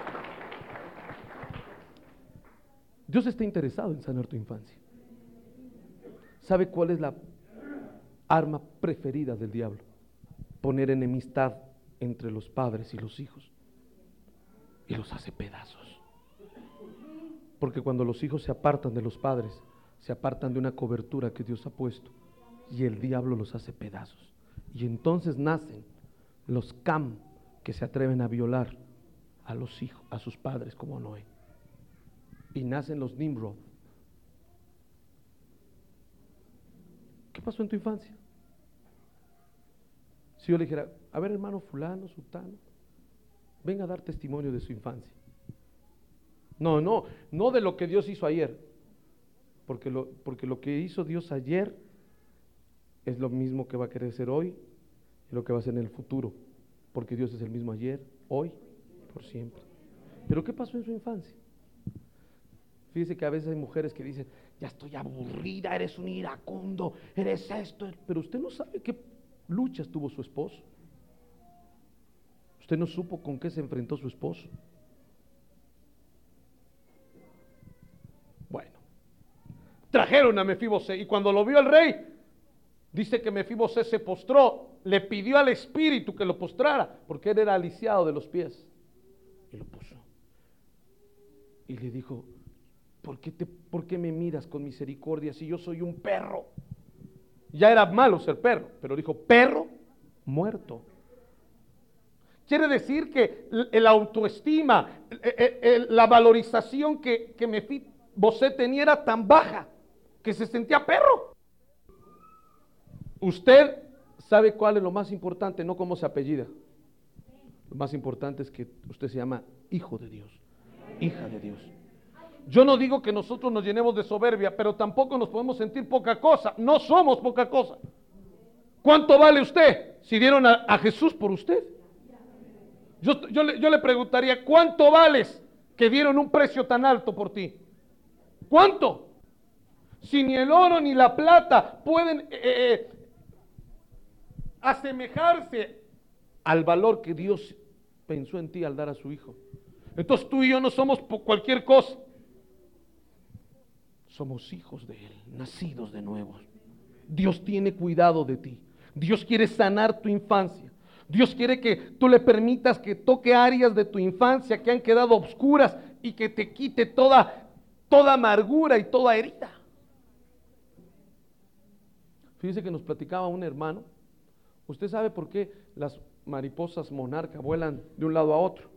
Speaker 1: Dios está interesado en sanar tu infancia. ¿Sabe cuál es la arma preferida del diablo? Poner enemistad entre los padres y los hijos. Y los hace pedazos. Porque cuando los hijos se apartan de los padres, se apartan de una cobertura que Dios ha puesto, y el diablo los hace pedazos. Y entonces nacen los Cam, que se atreven a violar a los hijos, a sus padres, como Noé. Y nacen los Nimrod. ¿Qué pasó en tu infancia? Si yo le dijera, a ver, hermano fulano, sutano, venga a dar testimonio de su infancia. No, no, no de lo que Dios hizo ayer, porque lo, porque lo que hizo Dios ayer es lo mismo que va a querer ser hoy y lo que va a ser en el futuro, porque Dios es el mismo ayer, hoy, por siempre. Pero ¿qué pasó en su infancia? Fíjese que a veces hay mujeres que dicen, ya estoy aburrida, eres un iracundo, eres esto, pero usted no sabe qué luchas tuvo su esposo. Usted no supo con qué se enfrentó su esposo. Bueno, trajeron a Mefibosé y cuando lo vio el rey, dice que Mefibosé se postró, le pidió al espíritu que lo postrara, porque él era lisiado de los pies, y lo puso. Y le dijo, ¿por qué, te, ¿por qué me miras con misericordia si yo soy un perro? Ya era malo ser perro, pero dijo, perro muerto. Quiere decir que la autoestima, la valorización que, que Mefibosé tenía era tan baja que se sentía perro. Usted ¿Sabe cuál es lo más importante? No cómo se apellida. Lo más importante es que usted se llama hijo de Dios, hija de Dios. Yo no digo que nosotros nos llenemos de soberbia, pero tampoco nos podemos sentir poca cosa. No somos poca cosa. ¿Cuánto vale usted si dieron a, a Jesús por usted? Yo, yo, le, yo le preguntaría, ¿cuánto vales que dieron un precio tan alto por ti? ¿Cuánto? Si ni el oro ni la plata pueden eh, eh, asemejarse al valor que Dios pensó en ti al dar a su Hijo. Entonces tú y yo no somos por cualquier cosa. Somos hijos de Él, nacidos de nuevo. Dios tiene cuidado de ti. Dios quiere sanar tu infancia. Dios quiere que tú le permitas que toque áreas de tu infancia que han quedado obscuras y que te quite toda, toda amargura y toda herida. Fíjese que nos platicaba un hermano. ¿Usted sabe por qué las mariposas monarca vuelan de un lado a otro?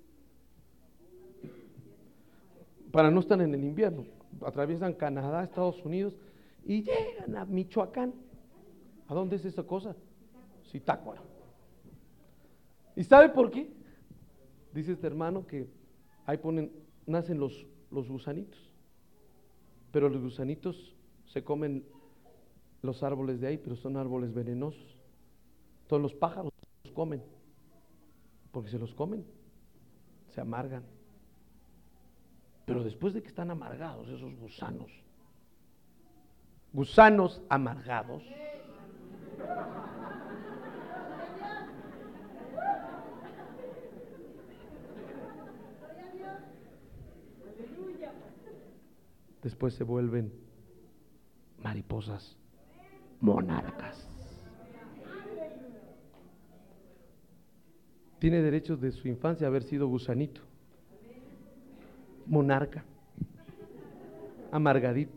Speaker 1: Para no estar en el invierno. Atraviesan Canadá, Estados Unidos y llegan a Michoacán. ¿A dónde es esa cosa? Zitácuaro. ¿Y sabe por qué? Dice este hermano que ahí ponen, nacen los, los gusanitos. Pero los gusanitos se comen los árboles de ahí, pero son árboles venenosos. Todos los pájaros los comen, porque se los comen, se amargan. Pero después de que están amargados esos gusanos, gusanos amargados, después se vuelven mariposas monarcas. Tiene derechos de su infancia haber sido gusanito, monarca, amargadita.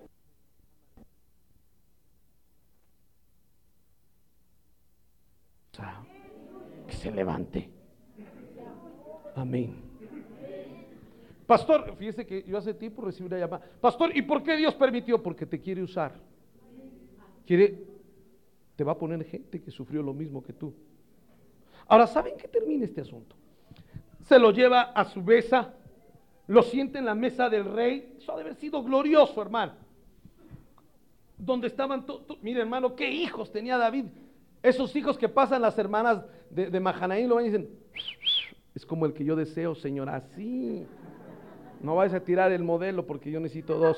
Speaker 1: O sea, que se levante. Amén. Pastor, fíjese que yo hace tiempo recibí una llamada. Pastor, ¿y por qué Dios permitió? Porque te quiere usar. Quiere, te va a poner gente que sufrió lo mismo que tú. Ahora, ¿saben qué termina este asunto? Se lo lleva a su mesa, lo sienta en la mesa del rey. Eso ha de haber sido glorioso, hermano. Donde estaban todos, mire, hermano, qué hijos tenía David. Esos hijos que pasan las hermanas de, de Mahanaim lo ven y dicen, es como el que yo deseo, Señor, así. No vayas a tirar el modelo porque yo necesito dos.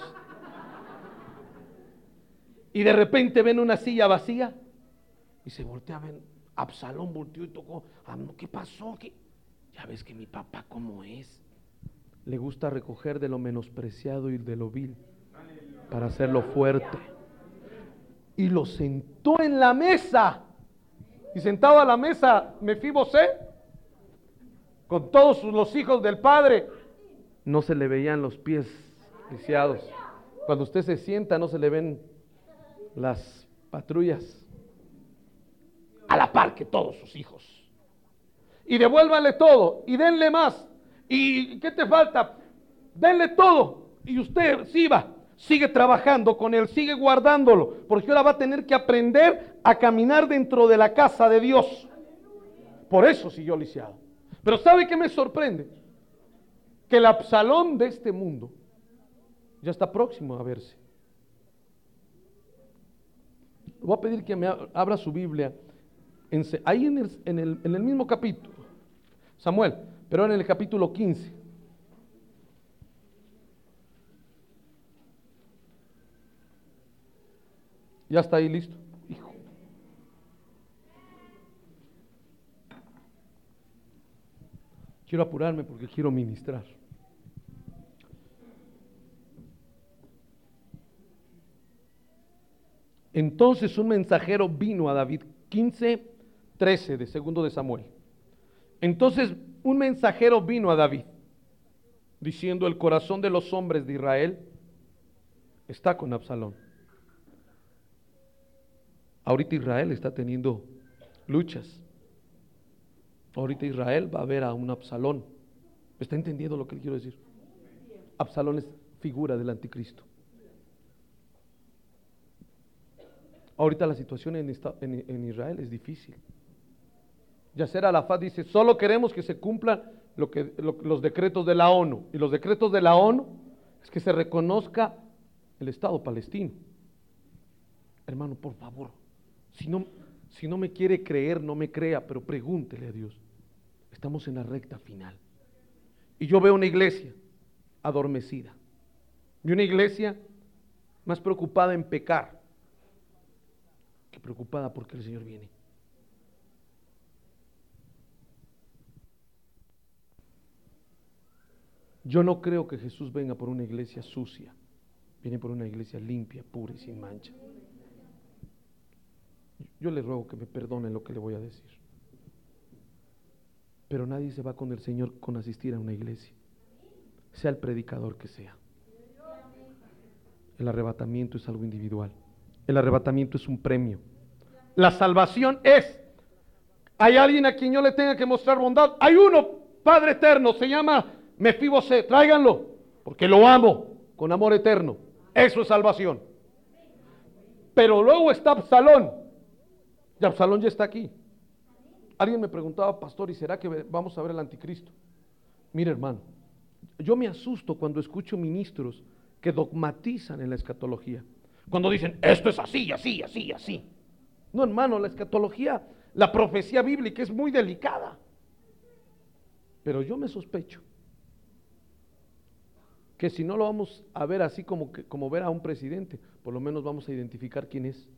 Speaker 1: Y de repente ven una silla vacía y se voltea, ven, Absalón volteó y tocó. ¿Qué pasó? ¿Qué? Ya ves que mi papá cómo es. Le gusta recoger de lo menospreciado y de lo vil para hacerlo fuerte. Y lo sentó en la mesa. Y sentado a la mesa Mefibosé, con todos los hijos del padre, no se le veían los pies lisiados. Cuando usted se sienta no se le ven las patrullas, a la par que todos sus hijos. Y devuélvanle todo, y denle más. ¿Y qué te falta? Denle todo. Y usted, Siba, sigue trabajando con él, sigue guardándolo, porque ahora va a tener que aprender a caminar dentro de la casa de Dios. Por eso siguió lisiado. Pero ¿sabe qué me sorprende? Que el Absalón de este mundo ya está próximo a verse. Voy a pedir que me abra su Biblia en, ahí en el, en, el, en el mismo capítulo, Samuel, pero en el capítulo quince. Ya está ahí listo. Hijo. Quiero apurarme porque quiero ministrar. Entonces un mensajero vino a David, quince, trece de segundo de Samuel. Entonces un mensajero vino a David, diciendo: el corazón de los hombres de Israel está con Absalón. Ahorita Israel está teniendo luchas. Ahorita Israel va a ver a un Absalón. ¿Está entendiendo lo que le quiero decir? Absalón es figura del anticristo. Ahorita la situación en, esta, en, en Israel es difícil. Yasser Arafat dice, solo queremos que se cumplan lo que, lo, los decretos de la ONU. Y los decretos de la ONU es que se reconozca el Estado palestino. Hermano, por favor, si no, si no me quiere creer, no me crea, pero pregúntele a Dios. Estamos en la recta final. Y yo veo una iglesia adormecida. Y una iglesia más preocupada en pecar que preocupada porque el Señor viene. Yo no creo que Jesús venga por una iglesia sucia. Viene por una iglesia limpia, pura y sin mancha. Yo le ruego que me perdone lo que le voy a decir. Pero nadie se va con el Señor con asistir a una iglesia, sea el predicador que sea. El arrebatamiento es algo individual. El arrebatamiento es un premio. La salvación es, hay alguien a quien yo le tenga que mostrar bondad. Hay uno, Padre eterno, se llama Mefiboset, tráiganlo, porque lo amo con amor eterno. Eso es salvación. Pero luego está Absalón. Y Absalón ya está aquí. Alguien me preguntaba, pastor, ¿y será que vamos a ver el anticristo? Mire, hermano, yo me asusto cuando escucho ministros que dogmatizan en la escatología. Cuando dicen, esto es así, así, así, así. No, hermano, la escatología, la profecía bíblica es muy delicada. Pero yo me sospecho que si no lo vamos a ver así como, que, como ver a un presidente, por lo menos vamos a identificar quién es.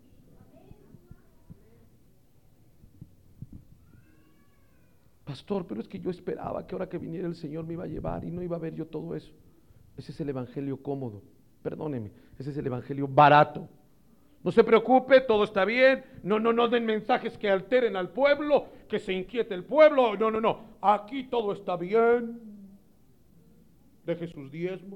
Speaker 1: Pastor, pero es que yo esperaba que ahora que viniera el Señor me iba a llevar y no iba a ver yo todo eso. Ese es el evangelio cómodo, perdóneme, ese es el evangelio barato. No se preocupe, todo está bien, no, no, no den mensajes que alteren al pueblo, que se inquiete el pueblo, no, no, no, aquí todo está bien, deje sus diezmos.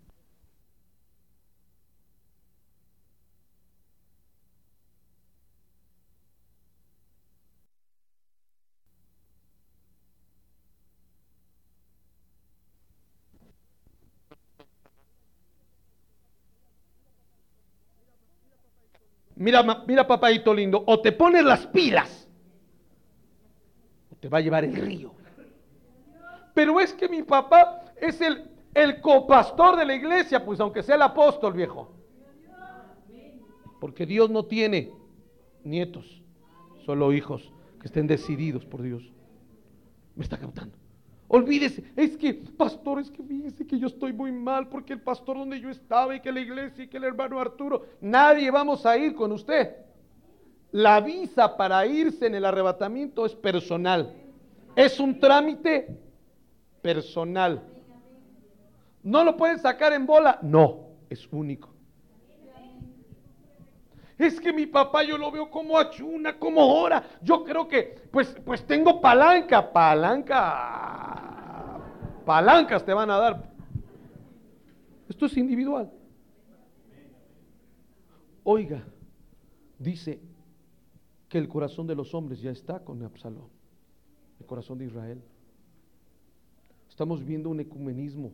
Speaker 1: Mira, mira, papadito lindo, o te pones las pilas, o te va a llevar el río. Pero es que mi papá es el, el copastor de la iglesia, pues aunque sea el apóstol, viejo. Porque Dios no tiene nietos, solo hijos que estén decididos por Dios. Me está captando. Olvídese, es que, pastor, es que fíjese que yo estoy muy mal porque el pastor donde yo estaba y que la iglesia y que el hermano Arturo, nadie vamos a ir con usted. La visa para irse en el arrebatamiento es personal. Es un trámite personal. ¿No lo pueden sacar en bola? No, es único. Es que mi papá yo lo veo como achuna, como ora. Yo creo que, pues, pues tengo palanca, palanca, palancas te van a dar. Esto es individual. Oiga, dice que el corazón de los hombres ya está con Absalón, el corazón de Israel. Estamos viendo un ecumenismo.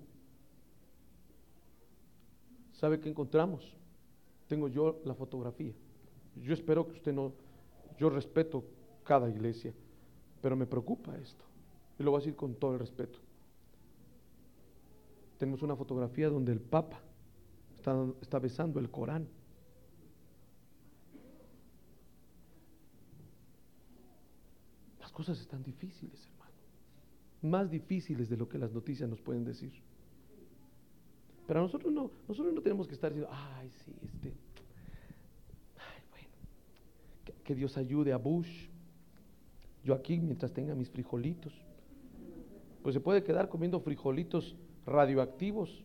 Speaker 1: ¿Sabe qué encontramos? Tengo yo la fotografía. Yo espero que usted no, yo respeto cada iglesia, pero me preocupa esto. Y lo voy a decir con todo el respeto. Tenemos una fotografía donde el Papa está, está besando el Corán. Las cosas están difíciles, hermano. Más difíciles de lo que las noticias nos pueden decir. Pero nosotros no, nosotros no tenemos que estar diciendo, ay, sí, este, ay, bueno, que, que Dios ayude a Bush. Yo aquí, mientras tenga mis frijolitos, pues se puede quedar comiendo frijolitos radioactivos.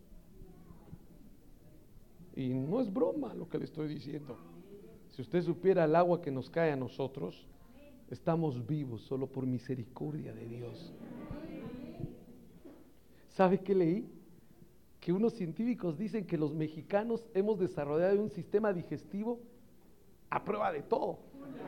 Speaker 1: Y no es broma lo que le estoy diciendo. Si usted supiera el agua que nos cae a nosotros, estamos vivos solo por misericordia de Dios. ¿Sabe qué leí? Que unos científicos dicen que los mexicanos hemos desarrollado un sistema digestivo a prueba de todo.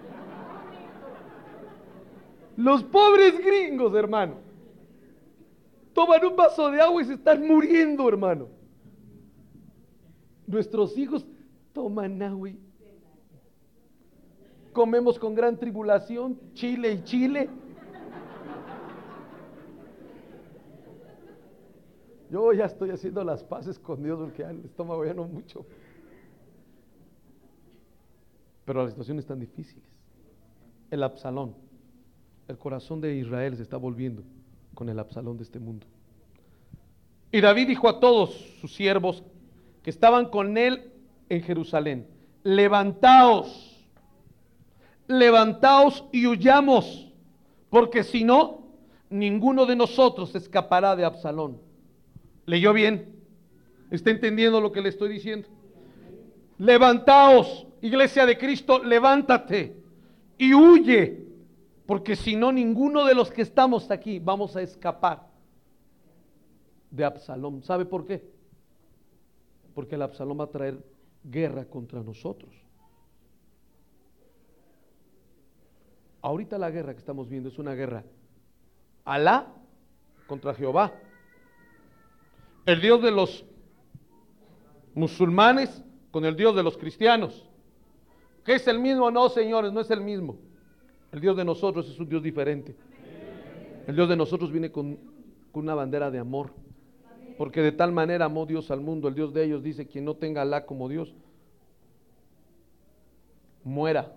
Speaker 1: Los pobres gringos, hermano, toman un vaso de agua y se están muriendo, hermano. Nuestros hijos toman agua y comemos con gran tribulación, chile y chile. Yo ya estoy haciendo las paces con Dios porque el estómago ya no mucho. Pero las situaciones están difíciles. El Absalón, el corazón de Israel se está volviendo con el Absalón de este mundo. Y David dijo a todos sus siervos que estaban con él en Jerusalén: levantaos, levantaos y huyamos, porque si no, ninguno de nosotros escapará de Absalón. ¿Leyó bien? ¿Está entendiendo lo que le estoy diciendo? Levantaos, iglesia de Cristo, levántate y huye, porque si no, ninguno de los que estamos aquí vamos a escapar de Absalón. ¿Sabe por qué? Porque el Absalón va a traer guerra contra nosotros. Ahorita la guerra que estamos viendo es una guerra Alá contra Jehová, el Dios de los musulmanes con el Dios de los cristianos. ¿Que es el mismo? No, señores, no es el mismo. El Dios de nosotros es un Dios diferente. El Dios de nosotros viene con, con una bandera de amor, porque de tal manera amó Dios al mundo. El Dios de ellos dice: quien no tenga a Alá como Dios, muera.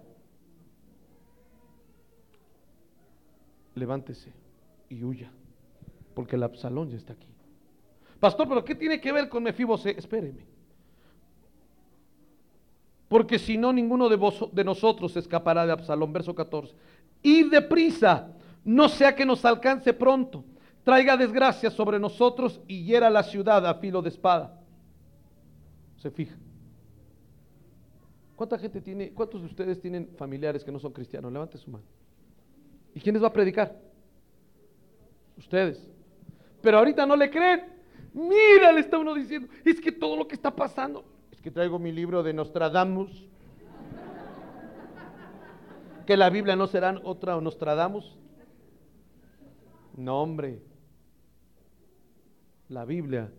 Speaker 1: Levántese y huya, porque el Absalón ya está aquí. Pastor, ¿pero qué tiene que ver con Mefibosé? Espéreme. Porque si no, ninguno de, vos, de nosotros escapará de Absalón. Verso catorce. Id deprisa, no sea que nos alcance pronto, traiga desgracia sobre nosotros y hiera la ciudad a filo de espada. Se fija. ¿Cuánta gente tiene, cuántos de ustedes tienen familiares que no son cristianos? Levante su mano. ¿Y quién les va a predicar? Ustedes. Pero ahorita no le creen. Mira, le está uno diciendo: es que todo lo que está pasando, es que traigo mi libro de Nostradamus, que la Biblia no será otra Nostradamus. No, hombre, la Biblia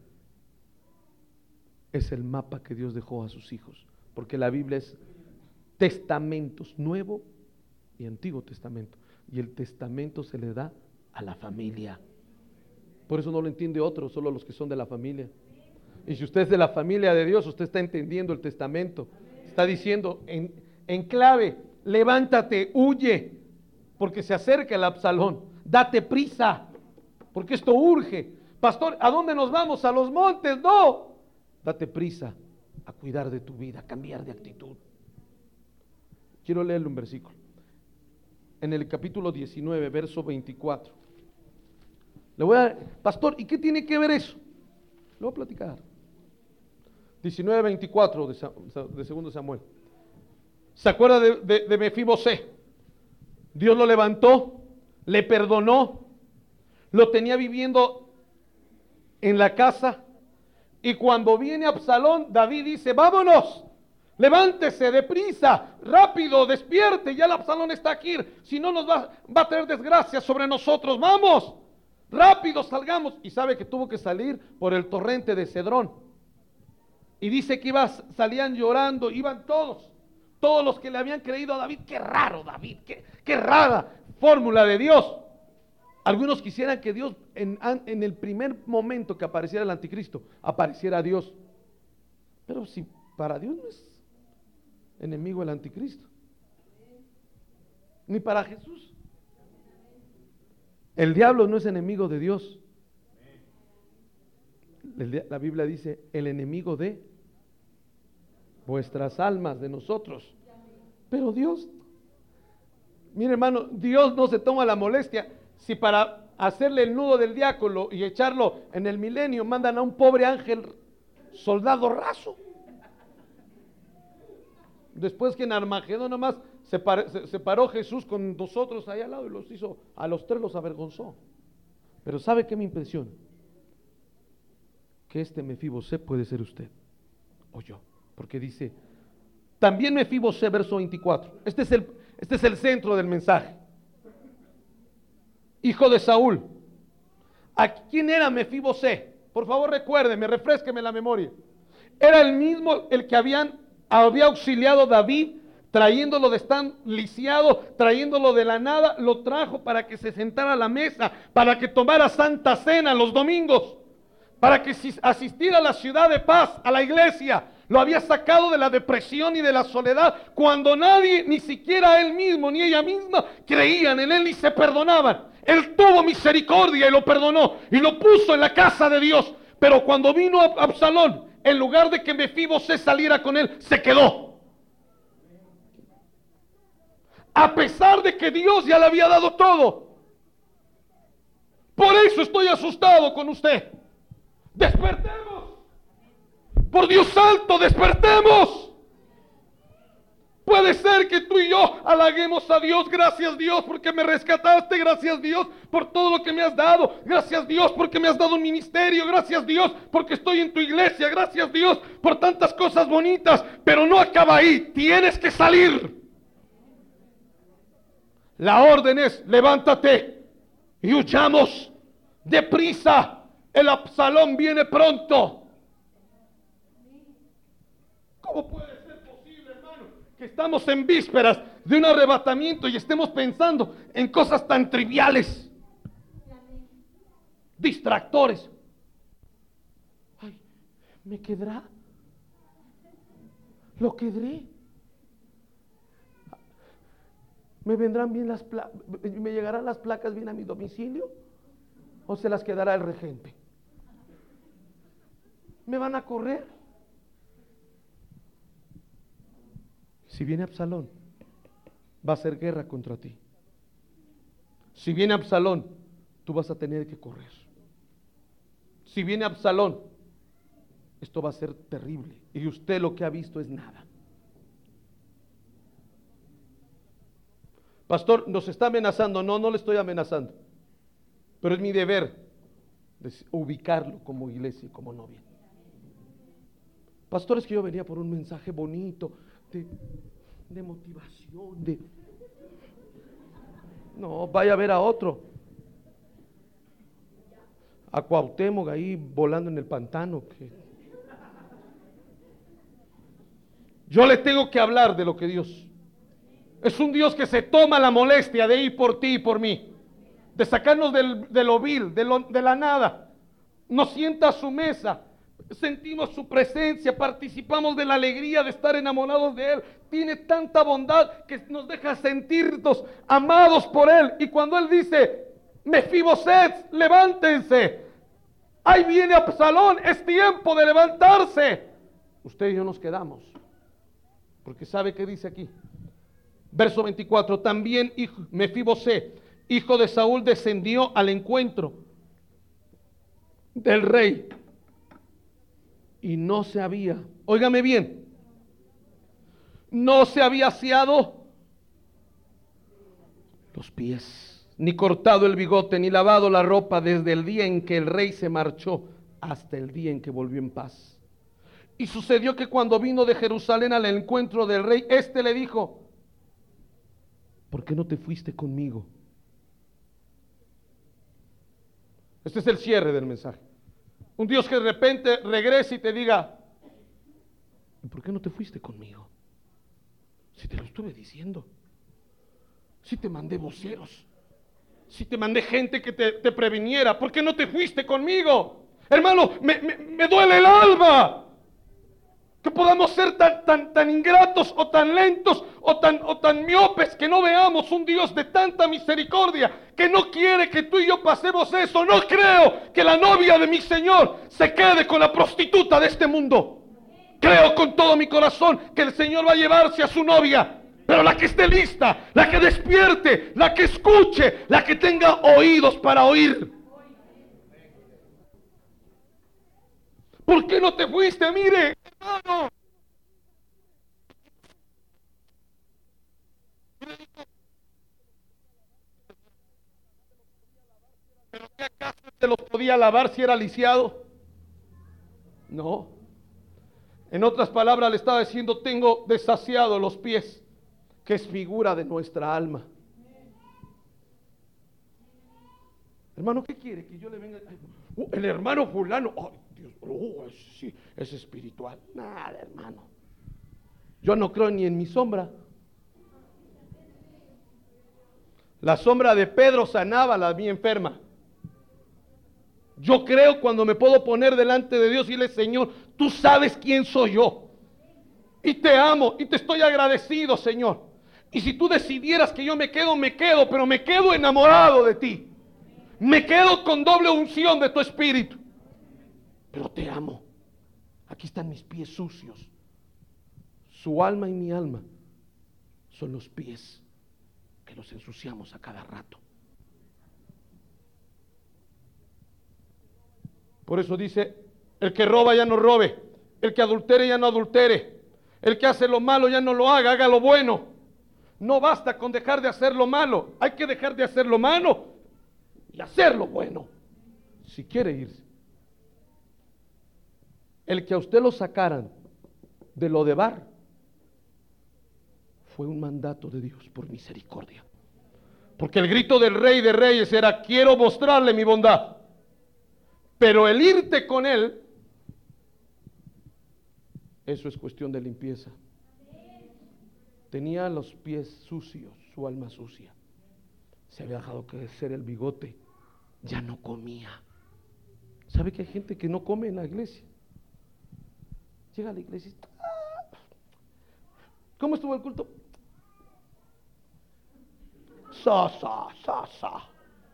Speaker 1: es el mapa que Dios dejó a sus hijos, porque la Biblia es testamentos, Nuevo y Antiguo Testamento, y el testamento se le da a la familia. Por eso no lo entiende otro, solo los que son de la familia. Y si usted es de la familia de Dios, usted está entendiendo el testamento. Está diciendo en, en clave: levántate, huye, porque se acerca el Absalón. Date prisa, porque esto urge. Pastor, ¿a dónde nos vamos? ¿A los montes? No. Date prisa a cuidar de tu vida, a cambiar de actitud. Quiero leerle un versículo. En el capítulo diecinueve, verso veinticuatro. Le voy a, pastor, ¿y qué tiene que ver eso? Le voy a platicar. diecinueve veinticuatro de, de segundo Samuel. ¿Se acuerda de, de, de Mefibosé? Dios lo levantó, le perdonó, lo tenía viviendo en la casa, y cuando viene Absalón, David dice: vámonos, levántese deprisa, rápido, despierte, ya el Absalón está aquí, si no nos va, va a traer desgracia sobre nosotros, vamos, rápido, salgamos. Y sabe que tuvo que salir por el torrente de Cedrón, y dice que iba, salían llorando, iban todos, todos los que le habían creído a David. Qué raro David, qué, qué rara fórmula de Dios. Algunos quisieran que Dios, en, en el primer momento que apareciera el anticristo, apareciera Dios. Pero si para Dios no es enemigo el anticristo, ni para Jesús. El diablo no es enemigo de Dios. La Biblia dice: el enemigo de vuestras almas, de nosotros. Pero Dios, mire hermano, Dios no se toma la molestia. Si para hacerle el nudo del diácono y echarlo en el milenio mandan a un pobre ángel soldado raso, después que en Armagedón nomás se, par, se, se paró Jesús con nosotros ahí al lado y los hizo, a los tres los avergonzó. Pero ¿sabe qué me impresiona? Que este Mefibosé puede ser usted o yo, porque dice también Mefibosé, verso veinticuatro. Este es el, este es el centro del mensaje. Hijo de Saúl. ¿A quién era Mefibosé? Por favor, recuérdeme, refrésqueme la memoria. Era el mismo el que habían, había auxiliado David trayéndolo de tan lisiado, trayéndolo de la nada, lo trajo para que se sentara a la mesa, para que tomara santa cena los domingos, para que asistiera a la ciudad de paz, a la iglesia. Lo había sacado de la depresión y de la soledad, cuando nadie, ni siquiera él mismo, ni ella misma, creían en él ni se perdonaban. Él tuvo misericordia y lo perdonó y lo puso en la casa de Dios. Pero cuando vino Absalón, en lugar de que Mefibosé saliera con él, se quedó. A pesar de que Dios ya le había dado todo. Por eso estoy asustado con usted. Despertemos. Por Dios santo, despertemos. Puede ser que tú y yo halaguemos a Dios. Gracias Dios porque me rescataste. Gracias Dios por todo lo que me has dado. Gracias Dios porque me has dado un ministerio. Gracias Dios porque estoy en tu iglesia. Gracias Dios por tantas cosas bonitas. Pero no acaba ahí. Tienes que salir. La orden es: levántate y huyamos deprisa. El Absalón viene pronto. ¿Cómo puede ser posible, hermano, que estamos en vísperas de un arrebatamiento y estemos pensando en cosas tan triviales? Distractores. Ay, ¿me quedará? ¿Lo quedaré? ¿Me vendrán bien las placas? ¿Me llegarán las placas bien a mi domicilio? ¿O se las quedará el regente? ¿Me van a correr? Si viene Absalón, va a hacer guerra contra ti. Si viene Absalón, tú vas a tener que correr. Si viene Absalón, esto va a ser terrible. Y usted lo que ha visto es nada. Pastor, ¿nos está amenazando? No, no le estoy amenazando. Pero es mi deber ubicarlo como iglesia y como novia. Pastor, es que yo venía por un mensaje bonito de, de motivación, de... No, vaya a ver a otro. A Cuauhtémoc ahí volando en el pantano. Que... Yo le tengo que hablar de lo que Dios... Es un Dios que se toma la molestia de ir por ti y por mí, de sacarnos del, de lo vil, de, lo, de la nada. Nos sienta a su mesa, sentimos su presencia, participamos de la alegría de estar enamorados de Él. Tiene tanta bondad que nos deja sentirnos amados por Él. Y cuando Él dice: Mefiboset, levántense, ahí viene Absalón, es tiempo de levantarse. Usted y yo nos quedamos, porque ¿sabe qué dice aquí? Verso veinticuatro, también hijo, Mefiboset, hijo de Saúl, descendió al encuentro del rey y no se había, óigame bien, no se había aseado los pies, ni cortado el bigote, ni lavado la ropa desde el día en que el rey se marchó hasta el día en que volvió en paz. Y sucedió que cuando vino de Jerusalén al encuentro del rey, éste le dijo: ¿por qué no te fuiste conmigo? Este es el cierre del mensaje. Un Dios que de repente regrese y te diga: ¿por qué no te fuiste conmigo? Si te lo estuve diciendo, si te mandé voceros, si te mandé gente que te, te previniera, ¿por qué no te fuiste conmigo? Hermano, me, me, me duele el alma que podamos ser tan, tan, tan ingratos o tan lentos o tan, o tan miopes que no veamos un Dios de tanta misericordia que no quiere que tú y yo pasemos eso. No creo que la novia de mi Señor se quede con la prostituta de este mundo. Creo con todo mi corazón que el Señor va a llevarse a su novia, pero la que esté lista, la que despierte, la que escuche, la que tenga oídos para oír. ¿Por qué no te fuiste? Mire, hermano. ¿Pero qué acaso se los podía lavar si era lisiado? No. En otras palabras le estaba diciendo: tengo desasiado los pies, que es figura de nuestra alma. Hermano, ¿qué quiere? Que yo le venga... Uh, el hermano fulano, oh, Dios, oh, sí, es espiritual. Nada, hermano. Yo no creo ni en mi sombra. La sombra de Pedro sanaba a la mía enferma. Yo creo cuando me puedo poner delante de Dios y decirle, Señor, tú sabes quién soy yo. Y te amo y te estoy agradecido, Señor. Y si tú decidieras que yo me quedo, me quedo, pero me quedo enamorado de ti. Me quedo con doble unción de tu espíritu. Pero te amo. Aquí están mis pies sucios. Su alma y mi alma son los pies que los ensuciamos a cada rato. Por eso dice, el que roba ya no robe, el que adultere ya no adultere, el que hace lo malo ya no lo haga, haga lo bueno. No basta con dejar de hacer lo malo, hay que dejar de hacer lo malo y hacer lo bueno, si quiere irse. El que a usted lo sacaran de lo de bar fue un mandato de Dios por misericordia. Porque el grito del Rey de Reyes era, quiero mostrarle mi bondad. Pero el irte con él, eso es cuestión de limpieza. Tenía los pies sucios, su alma sucia. Se había dejado crecer el bigote, ya no comía. ¿Sabe que hay gente que no come en la iglesia? Llega a la iglesia y, ¡ah! ¿Cómo estuvo el culto? Sa, sa, sa, sa.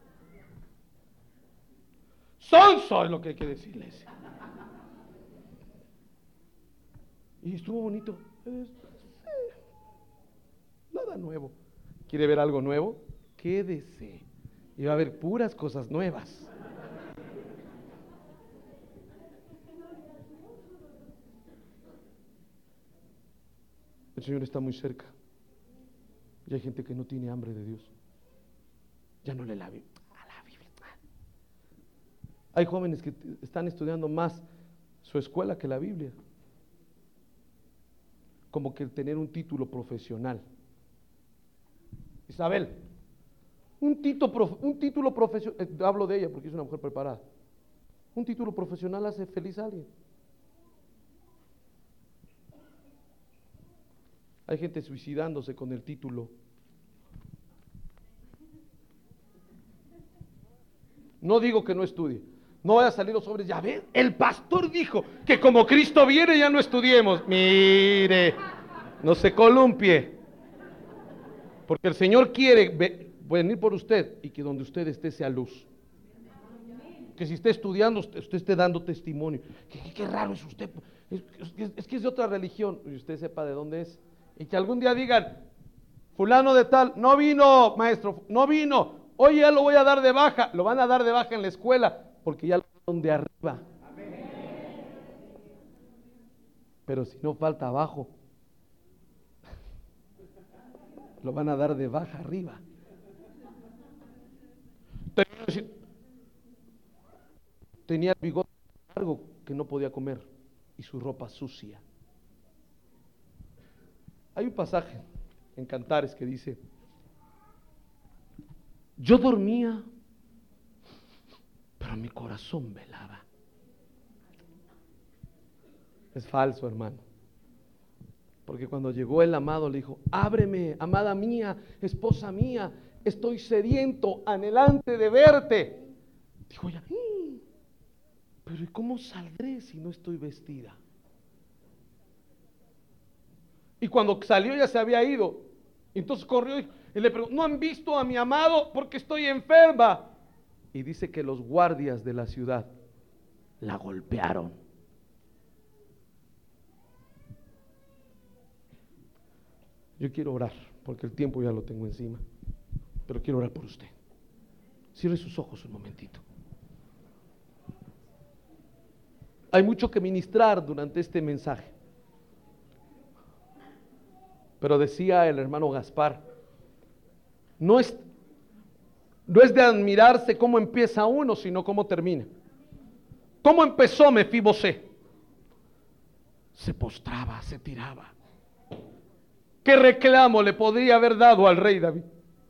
Speaker 1: Sonso es lo que hay que decirles. Y estuvo bonito. Nada nuevo. ¿Quiere ver algo nuevo? Quédese. Y va a haber puras cosas nuevas. El Señor está muy cerca. Y hay gente que no tiene hambre de Dios. Ya no le la Biblia. Hay jóvenes que están estudiando más su escuela que la Biblia. Como que tener un título profesional. Isabel, un, tito, un título profesional, eh, hablo de ella porque es una mujer preparada. Un título profesional hace feliz a alguien. Hay gente suicidándose con el título. No digo que no estudie. No vaya a salir los sobres. Ya ven, el pastor dijo que como Cristo viene ya no estudiemos. Mire, no se columpie. Porque el Señor quiere venir por usted y que donde usted esté sea luz. Que si esté estudiando, usted, usted esté dando testimonio. ¿Qué, qué, qué raro es usted? Es, es, es que es de otra religión. Y usted sepa de dónde es. Y que algún día digan, fulano de tal, no vino, maestro, no vino. Oye, ya lo voy a dar de baja. Lo van a dar de baja en la escuela porque ya lo dieron de arriba. Pero si no falta abajo, lo van a dar de baja arriba. Tenía el bigote largo que no podía comer y su ropa sucia. Hay un pasaje en Cantares que dice, yo dormía, pero mi corazón velaba. Es falso, hermano. Porque cuando llegó el amado le dijo, ábreme, amada mía, esposa mía, estoy sediento, anhelante de verte. Dijo ella, pero ¿y cómo saldré si no estoy vestida? Y cuando salió ya se había ido. Entonces corrió y le preguntó, ¿no han visto a mi amado? Porque estoy enferma. Y dice que los guardias de la ciudad la golpearon. Yo quiero orar, porque el tiempo ya lo tengo encima. Pero quiero orar por usted. Cierre sus ojos un momentito. Hay mucho que ministrar durante este mensaje. Pero decía el hermano Gaspar, no es, no es de admirarse cómo empieza uno, sino cómo termina. ¿Cómo empezó Mefibosé? Se postraba, se tiraba. ¿Qué reclamo le podría haber dado al rey David?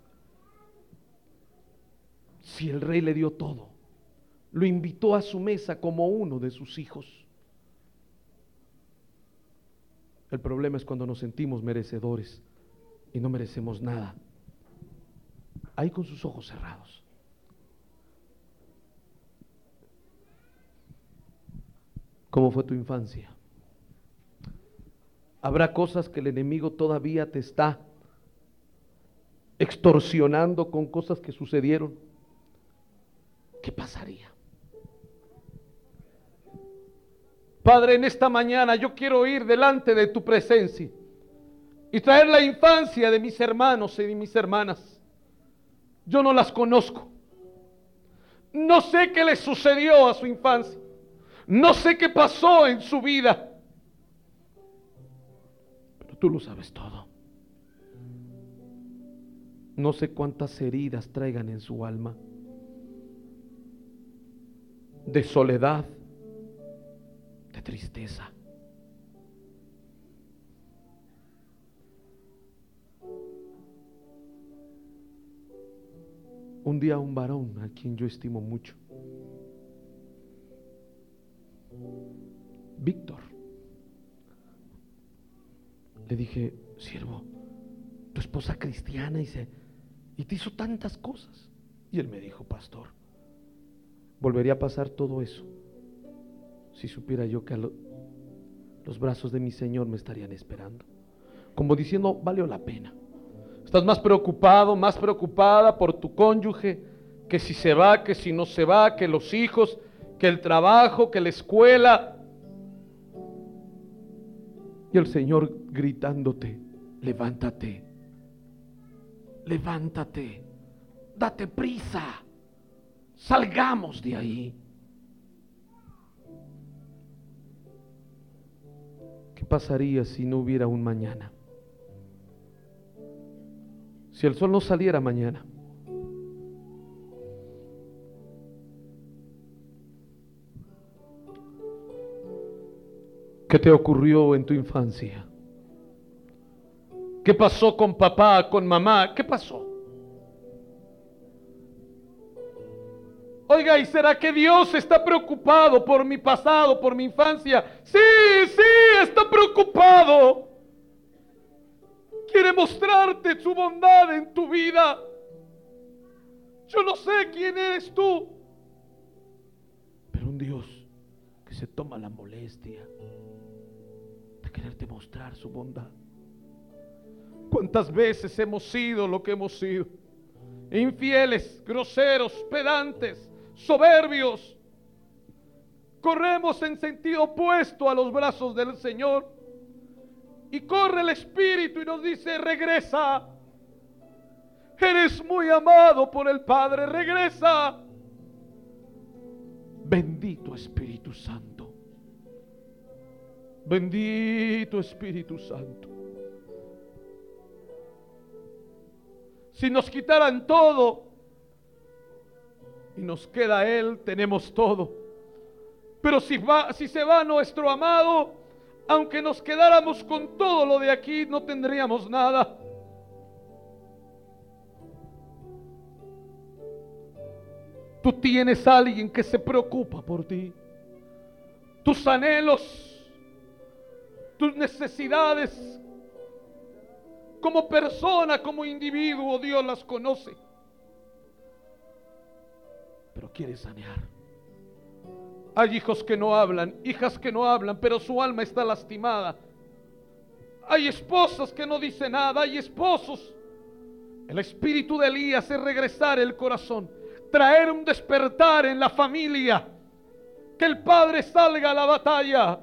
Speaker 1: Si el rey le dio todo, lo invitó a su mesa como uno de sus hijos. El problema es cuando nos sentimos merecedores y no merecemos nada. ahí con sus ojos cerrados. ¿Cómo fue tu infancia? Habrá cosas que el enemigo todavía te está extorsionando con cosas que sucedieron. ¿Qué pasaría? Padre, en esta mañana yo quiero ir delante de tu presencia y traer la infancia de mis hermanos y de mis hermanas. Yo no las conozco. No sé qué les sucedió a su infancia. No sé qué pasó en su vida. Pero tú lo sabes todo. No sé cuántas heridas traigan en su alma. De soledad, de tristeza. Un día un varón a quien yo estimo mucho, Víctor, le dije: siervo, tu esposa cristiana y, se, y te hizo tantas cosas. Y él me dijo: pastor, volvería a pasar todo eso si supiera yo que a lo, los brazos de mi Señor me estarían esperando. Como diciendo, valió la pena. Estás más preocupado, más preocupada por tu cónyuge, que si se va, que si no se va, que los hijos, que el trabajo, que la escuela. Y el Señor gritándote: levántate, levántate, date prisa, salgamos de ahí. ¿Qué pasaría si no hubiera un mañana? Si el sol no saliera mañana. ¿Qué te ocurrió en tu infancia? ¿Qué pasó con papá, con mamá? ¿Qué pasó? Oiga, ¿y será que Dios está preocupado por mi pasado, por mi infancia? Sí, sí, está preocupado. Quiere mostrarte su bondad en tu vida. Yo no sé quién eres tú, pero un Dios que se toma la molestia de quererte mostrar su bondad. ¿Cuántas veces hemos sido lo que hemos sido? Infieles, groseros, pedantes, soberbios. Corremos en sentido opuesto a los brazos del Señor. Y corre el Espíritu y nos dice: regresa. Eres muy amado por el Padre, regresa. Bendito Espíritu Santo. Bendito Espíritu Santo. Si nos quitaran todo y nos queda Él, tenemos todo. Pero si va, si se va nuestro amado, aunque nos quedáramos con todo lo de aquí, no tendríamos nada. Tú tienes a alguien que se preocupa por ti. Tus anhelos, tus necesidades, como persona, como individuo, Dios las conoce. Pero quiere sanear. Hay hijos que no hablan, hijas que no hablan, pero su alma está lastimada. Hay esposas que no dicen nada, hay esposos. El espíritu de Elías es regresar el corazón, traer un despertar en la familia, que el padre salga a la batalla,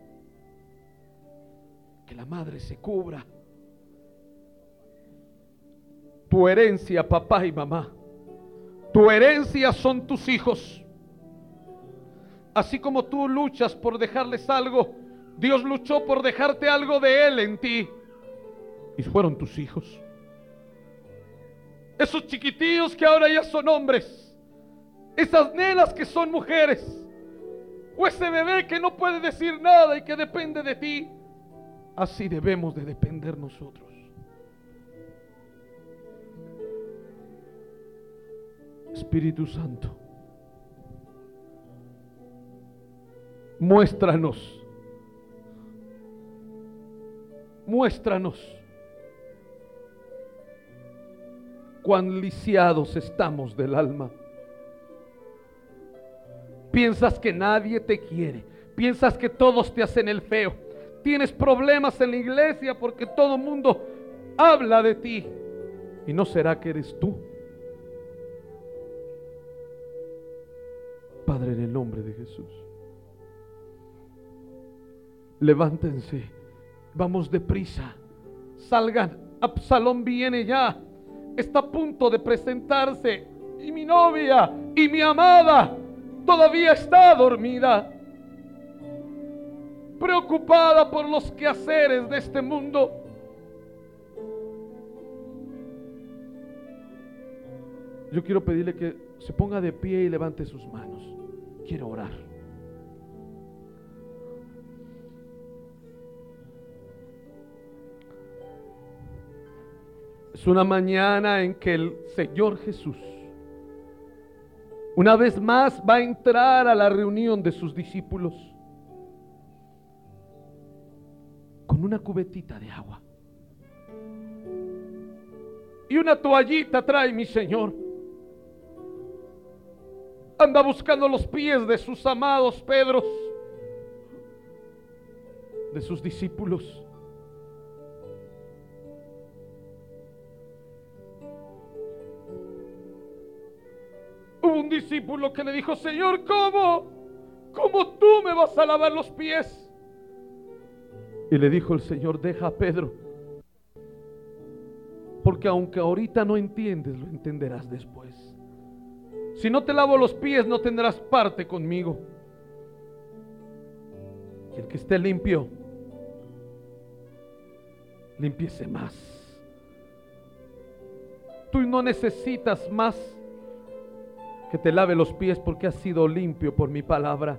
Speaker 1: que la madre se cubra. Tu herencia, papá y mamá, tu herencia son tus hijos. Así como tú luchas por dejarles algo, Dios luchó por dejarte algo de Él en ti. Y fueron tus hijos. Esos chiquitillos que ahora ya son hombres. Esas nenas que son mujeres. O ese bebé que no puede decir nada y que depende de ti. Así debemos de depender nosotros. Espíritu Santo, muéstranos, muéstranos cuán lisiados estamos del alma. Piensas que nadie te quiere, piensas que todos te hacen el feo, tienes problemas en la iglesia porque todo el mundo habla de ti. ¿Y no será que eres tú? Padre, en el nombre de Jesús, levántense, vamos deprisa, salgan. Absalón viene ya, está a punto de presentarse, y mi novia y mi amada todavía está dormida, preocupada por los quehaceres de este mundo. Yo quiero pedirle que se ponga de pie y levante sus manos. Quiero orar. Es una mañana en que el Señor Jesús una vez más va a entrar a la reunión de sus discípulos con una cubetita de agua y una toallita. Trae mi Señor. Anda buscando los pies de sus amados Pedros, de sus discípulos. Hubo un discípulo que le dijo: Señor, ¿cómo? ¿Cómo tú me vas a lavar los pies? Y le dijo el Señor: deja a Pedro, porque aunque ahorita no entiendes, lo entenderás después. Si no te lavo los pies, no tendrás parte conmigo. Y el que esté limpio, límpiese más. Tú no necesitas más que te lave los pies, porque has sido limpio por mi palabra.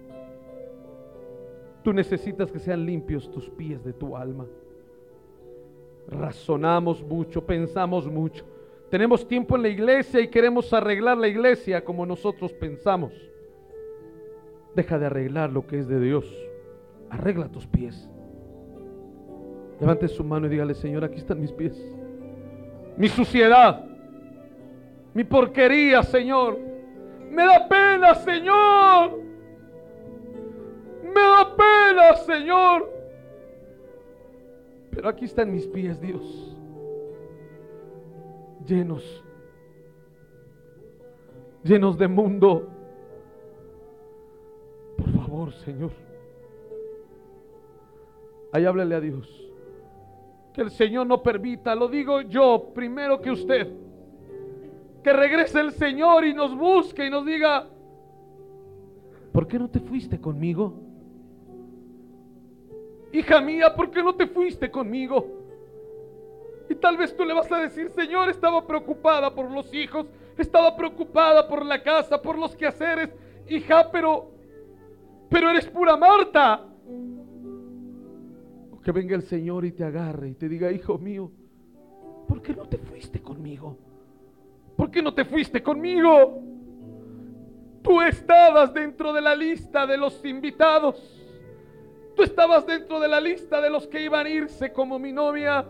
Speaker 1: Tú necesitas que sean limpios tus pies de tu alma. Razonamos mucho, pensamos mucho. Tenemos tiempo en la iglesia y queremos arreglar la iglesia como nosotros pensamos. Deja de arreglar lo que es de Dios. Arregla tus pies. Levante su mano y dígale: Señor, aquí están mis pies. Mi suciedad, mi porquería, Señor. Me da pena, Señor. Me da pena, Señor. Pero aquí están mis pies, Dios. Llenos, llenos de mundo. Por favor, Señor. Ahí háblale a Dios. Que el Señor no permita, lo digo yo primero que usted, que regrese el Señor y nos busque y nos diga: ¿por qué no te fuiste conmigo? Hija mía, ¿por qué no te fuiste conmigo? Y tal vez tú le vas a decir: Señor, estaba preocupada por los hijos, estaba preocupada por la casa, por los quehaceres. Hija, pero, pero eres pura Marta. O que venga el Señor y te agarre y te diga: hijo mío, ¿por qué no te fuiste conmigo? ¿Por qué no te fuiste conmigo? Tú estabas dentro de la lista de los invitados. Tú estabas dentro de la lista de los que iban a irse como mi novia.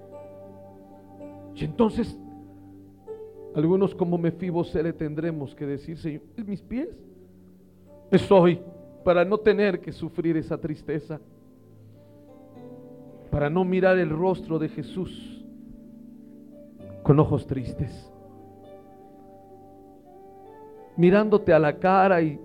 Speaker 1: Y entonces, algunos como Mefibosé le tendremos que decir: Señor, mis pies es hoy, para no tener que sufrir esa tristeza, para no mirar el rostro de Jesús con ojos tristes, mirándote a la cara y,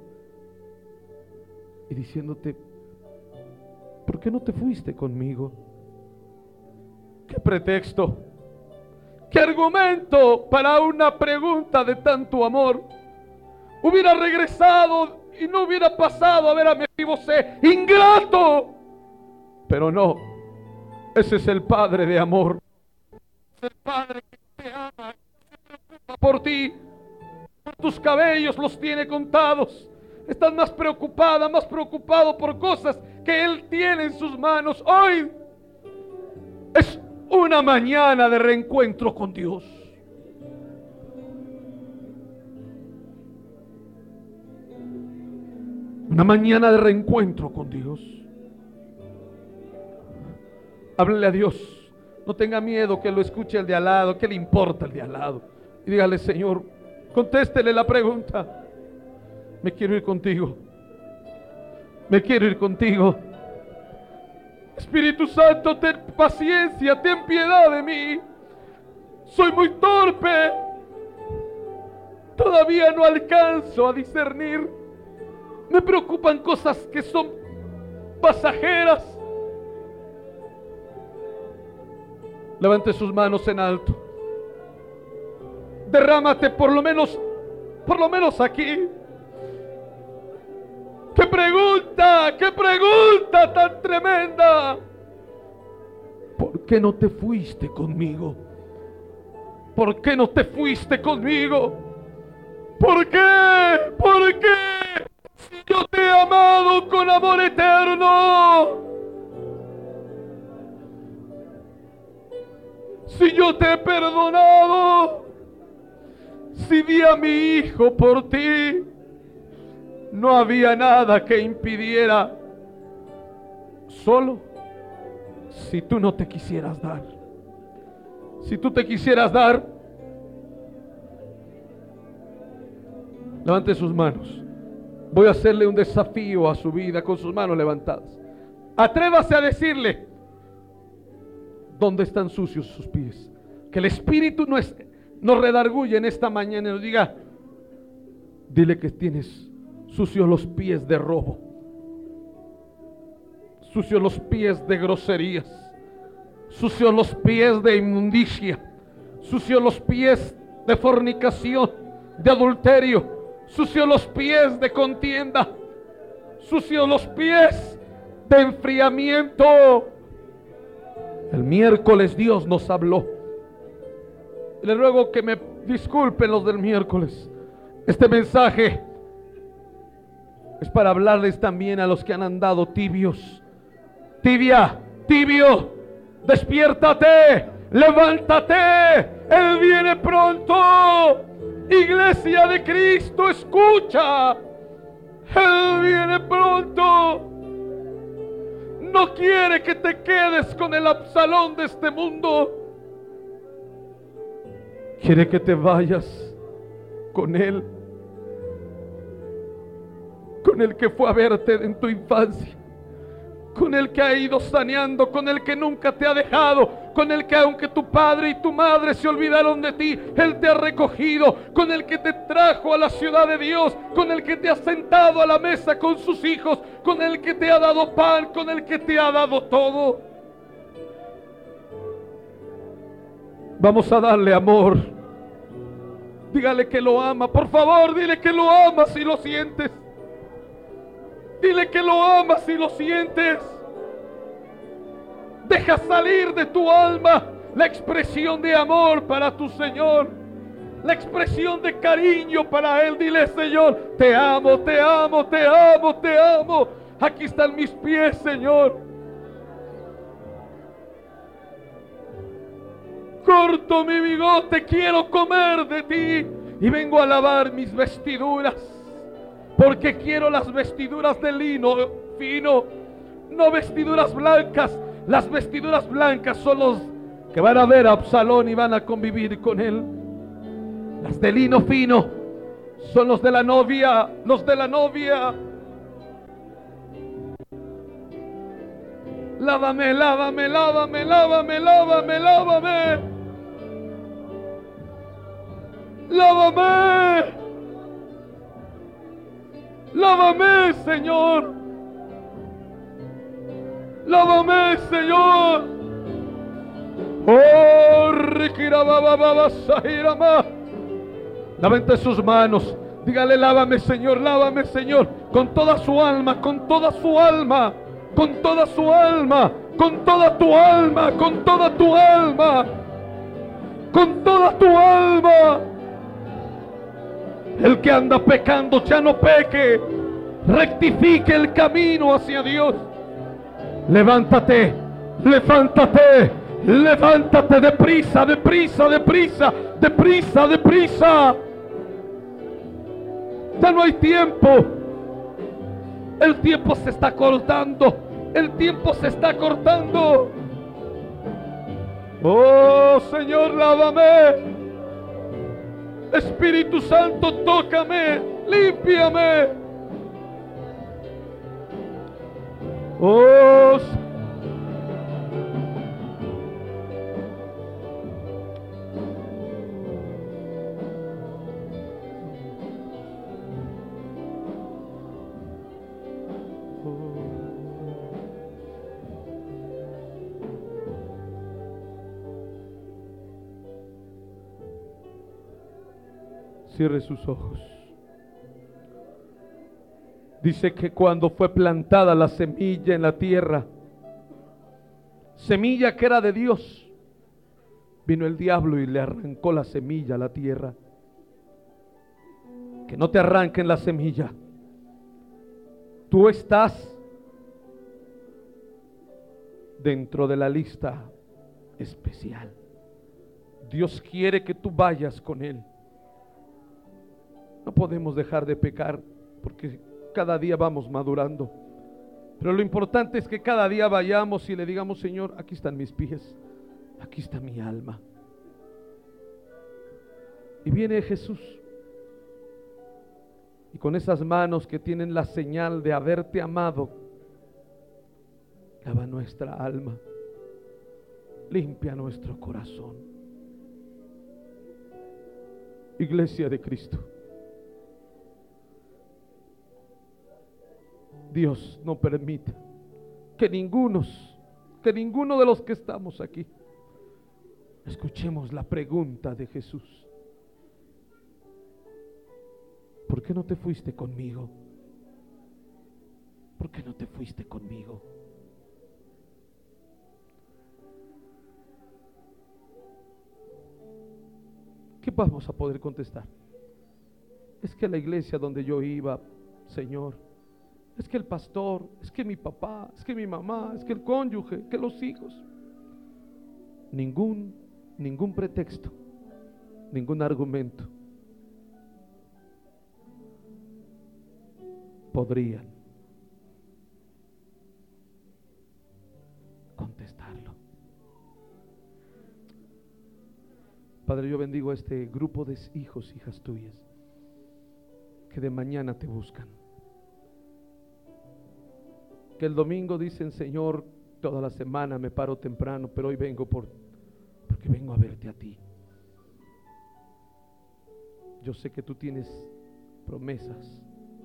Speaker 1: y diciéndote: ¿por qué no te fuiste conmigo? ¿Qué pretexto? ¿Qué argumento para una pregunta de tanto amor? Hubiera regresado y no hubiera pasado a ver a Mefibosé, ingrato. Pero no, ese es el Padre de amor. Es el Padre que te ama, que se preocupa por ti. Tus cabellos los tiene contados. Estás más preocupada, más preocupado por cosas que Él tiene en sus manos. Hoy es una mañana de reencuentro con Dios. Una mañana de reencuentro con Dios. Háblale a Dios. No tenga miedo que lo escuche el de al lado. ¿Qué le importa el de al lado? Y dígale: Señor, contéstele la pregunta. Me quiero ir contigo. Me quiero ir contigo. Espíritu Santo, ten paciencia, ten piedad de mí. Soy muy torpe. Todavía no alcanzo a discernir. Me preocupan cosas que son pasajeras. Levante sus manos en alto. Derrámate por lo menos, por lo menos aquí. ¡Qué pregunta! ¡Qué pregunta tan tremenda! ¿Por qué no te fuiste conmigo? ¿Por qué no te fuiste conmigo? ¿Por qué? ¿Por qué? Si yo te he amado con amor eterno. Si yo te he perdonado. Si di a mi hijo por ti. No había nada que impidiera. Solo si tú no te quisieras dar. Si tú te quisieras dar, levante sus manos. Voy a hacerle un desafío a su vida con sus manos levantadas. Atrévase a decirle: ¿dónde están sucios sus pies? Que el Espíritu nos, nos redarguye en esta mañana y nos diga: dile que tienes sucios los pies de robo, sucios los pies de groserías, sucios los pies de inmundicia, sucios los pies de fornicación, de adulterio, sucios los pies de contienda, sucios los pies de enfriamiento. El miércoles Dios nos habló. Le ruego que me disculpen los del miércoles. Este mensaje es para hablarles también a los que han andado tibios. Tibia, tibio, despiértate, levántate, Él viene pronto. Iglesia de Cristo, escucha, Él viene pronto. No quiere que te quedes con el Absalón de este mundo. Quiere que te vayas con Él, con el que fue a verte en tu infancia, con el que ha ido saneando, con el que nunca te ha dejado, con el que aunque tu padre y tu madre se olvidaron de ti, Él te ha recogido, con el que te trajo a la ciudad de Dios, con el que te ha sentado a la mesa con sus hijos, con el que te ha dado pan, con el que te ha dado todo. Vamos a darle amor. Dígale que lo ama, por favor, dile que lo amas si lo sientes. Dile que lo amas si lo sientes. Deja salir de tu alma la expresión de amor para tu Señor, la expresión de cariño para Él. Dile: Señor, te amo, te amo, te amo, te amo. Aquí están mis pies, Señor. Corto mi bigote, quiero comer de ti y vengo a lavar mis vestiduras, porque quiero las vestiduras de lino fino, no vestiduras blancas. Las vestiduras blancas son los que van a ver a Absalón y van a convivir con él. Las de lino fino son los de la novia, los de la novia. Lávame, lávame, lávame, lávame, lávame, lávame. Lávame. Lávame, Señor. Lávame, Señor. Oh, Rikirabababasahirama. Levante sus manos. Dígale: lávame, Señor, lávame, Señor. Con toda su alma, con toda su alma, con toda su alma, con toda tu alma, con toda tu alma, con toda tu alma. El que anda pecando ya no peque. Rectifique el camino hacia Dios. Levántate, levántate, levántate deprisa, deprisa, deprisa, deprisa, deprisa. Ya no hay tiempo. El tiempo se está cortando. El tiempo se está cortando. Oh Señor, lávame. Espíritu Santo, tócame, límpiame. Oh, cierre sus ojos. Dice que cuando fue plantada la semilla en la tierra, semilla que era de Dios, vino el diablo y le arrancó la semilla a la tierra. Que no te arranquen la semilla. Tú estás dentro de la lista especial. Dios quiere que tú vayas con Él. No podemos dejar de pecar porque cada día vamos madurando. Pero lo importante es que cada día vayamos y le digamos: Señor, aquí están mis pies, aquí está mi alma. Y viene Jesús, y con esas manos que tienen la señal de haberte amado, lava nuestra alma, limpia nuestro corazón. Iglesia de Cristo, Dios no permita que ninguno, que ninguno de los que estamos aquí escuchemos la pregunta de Jesús: ¿por qué no te fuiste conmigo? ¿Por qué no te fuiste conmigo? ¿Qué vamos a poder contestar? Es que la iglesia donde yo iba, Señor, es que el pastor, es que mi papá, es que mi mamá, es que el cónyuge, que los hijos. Ningún, ningún pretexto, ningún argumento podrían contestarlo. Padre, yo bendigo a este grupo de hijos, hijas tuyas, que de mañana te buscan, que el domingo dicen: Señor, toda la semana me paro temprano, pero hoy vengo por, porque vengo a verte a ti. Yo sé que tú tienes promesas.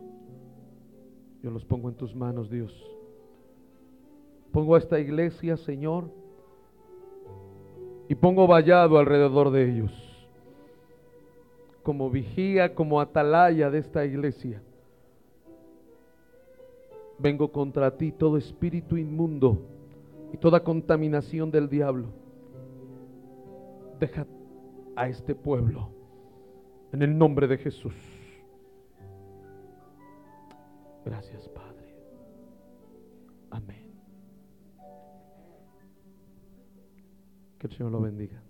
Speaker 1: Yo los pongo en tus manos, Dios. Pongo a esta iglesia, Señor, y pongo vallado alrededor de ellos, como vigía, como atalaya de esta iglesia. Vengo contra ti todo espíritu inmundo y toda contaminación del diablo. Deja a este pueblo en el nombre de Jesús. Gracias, Padre. Amén. Que el Señor lo bendiga.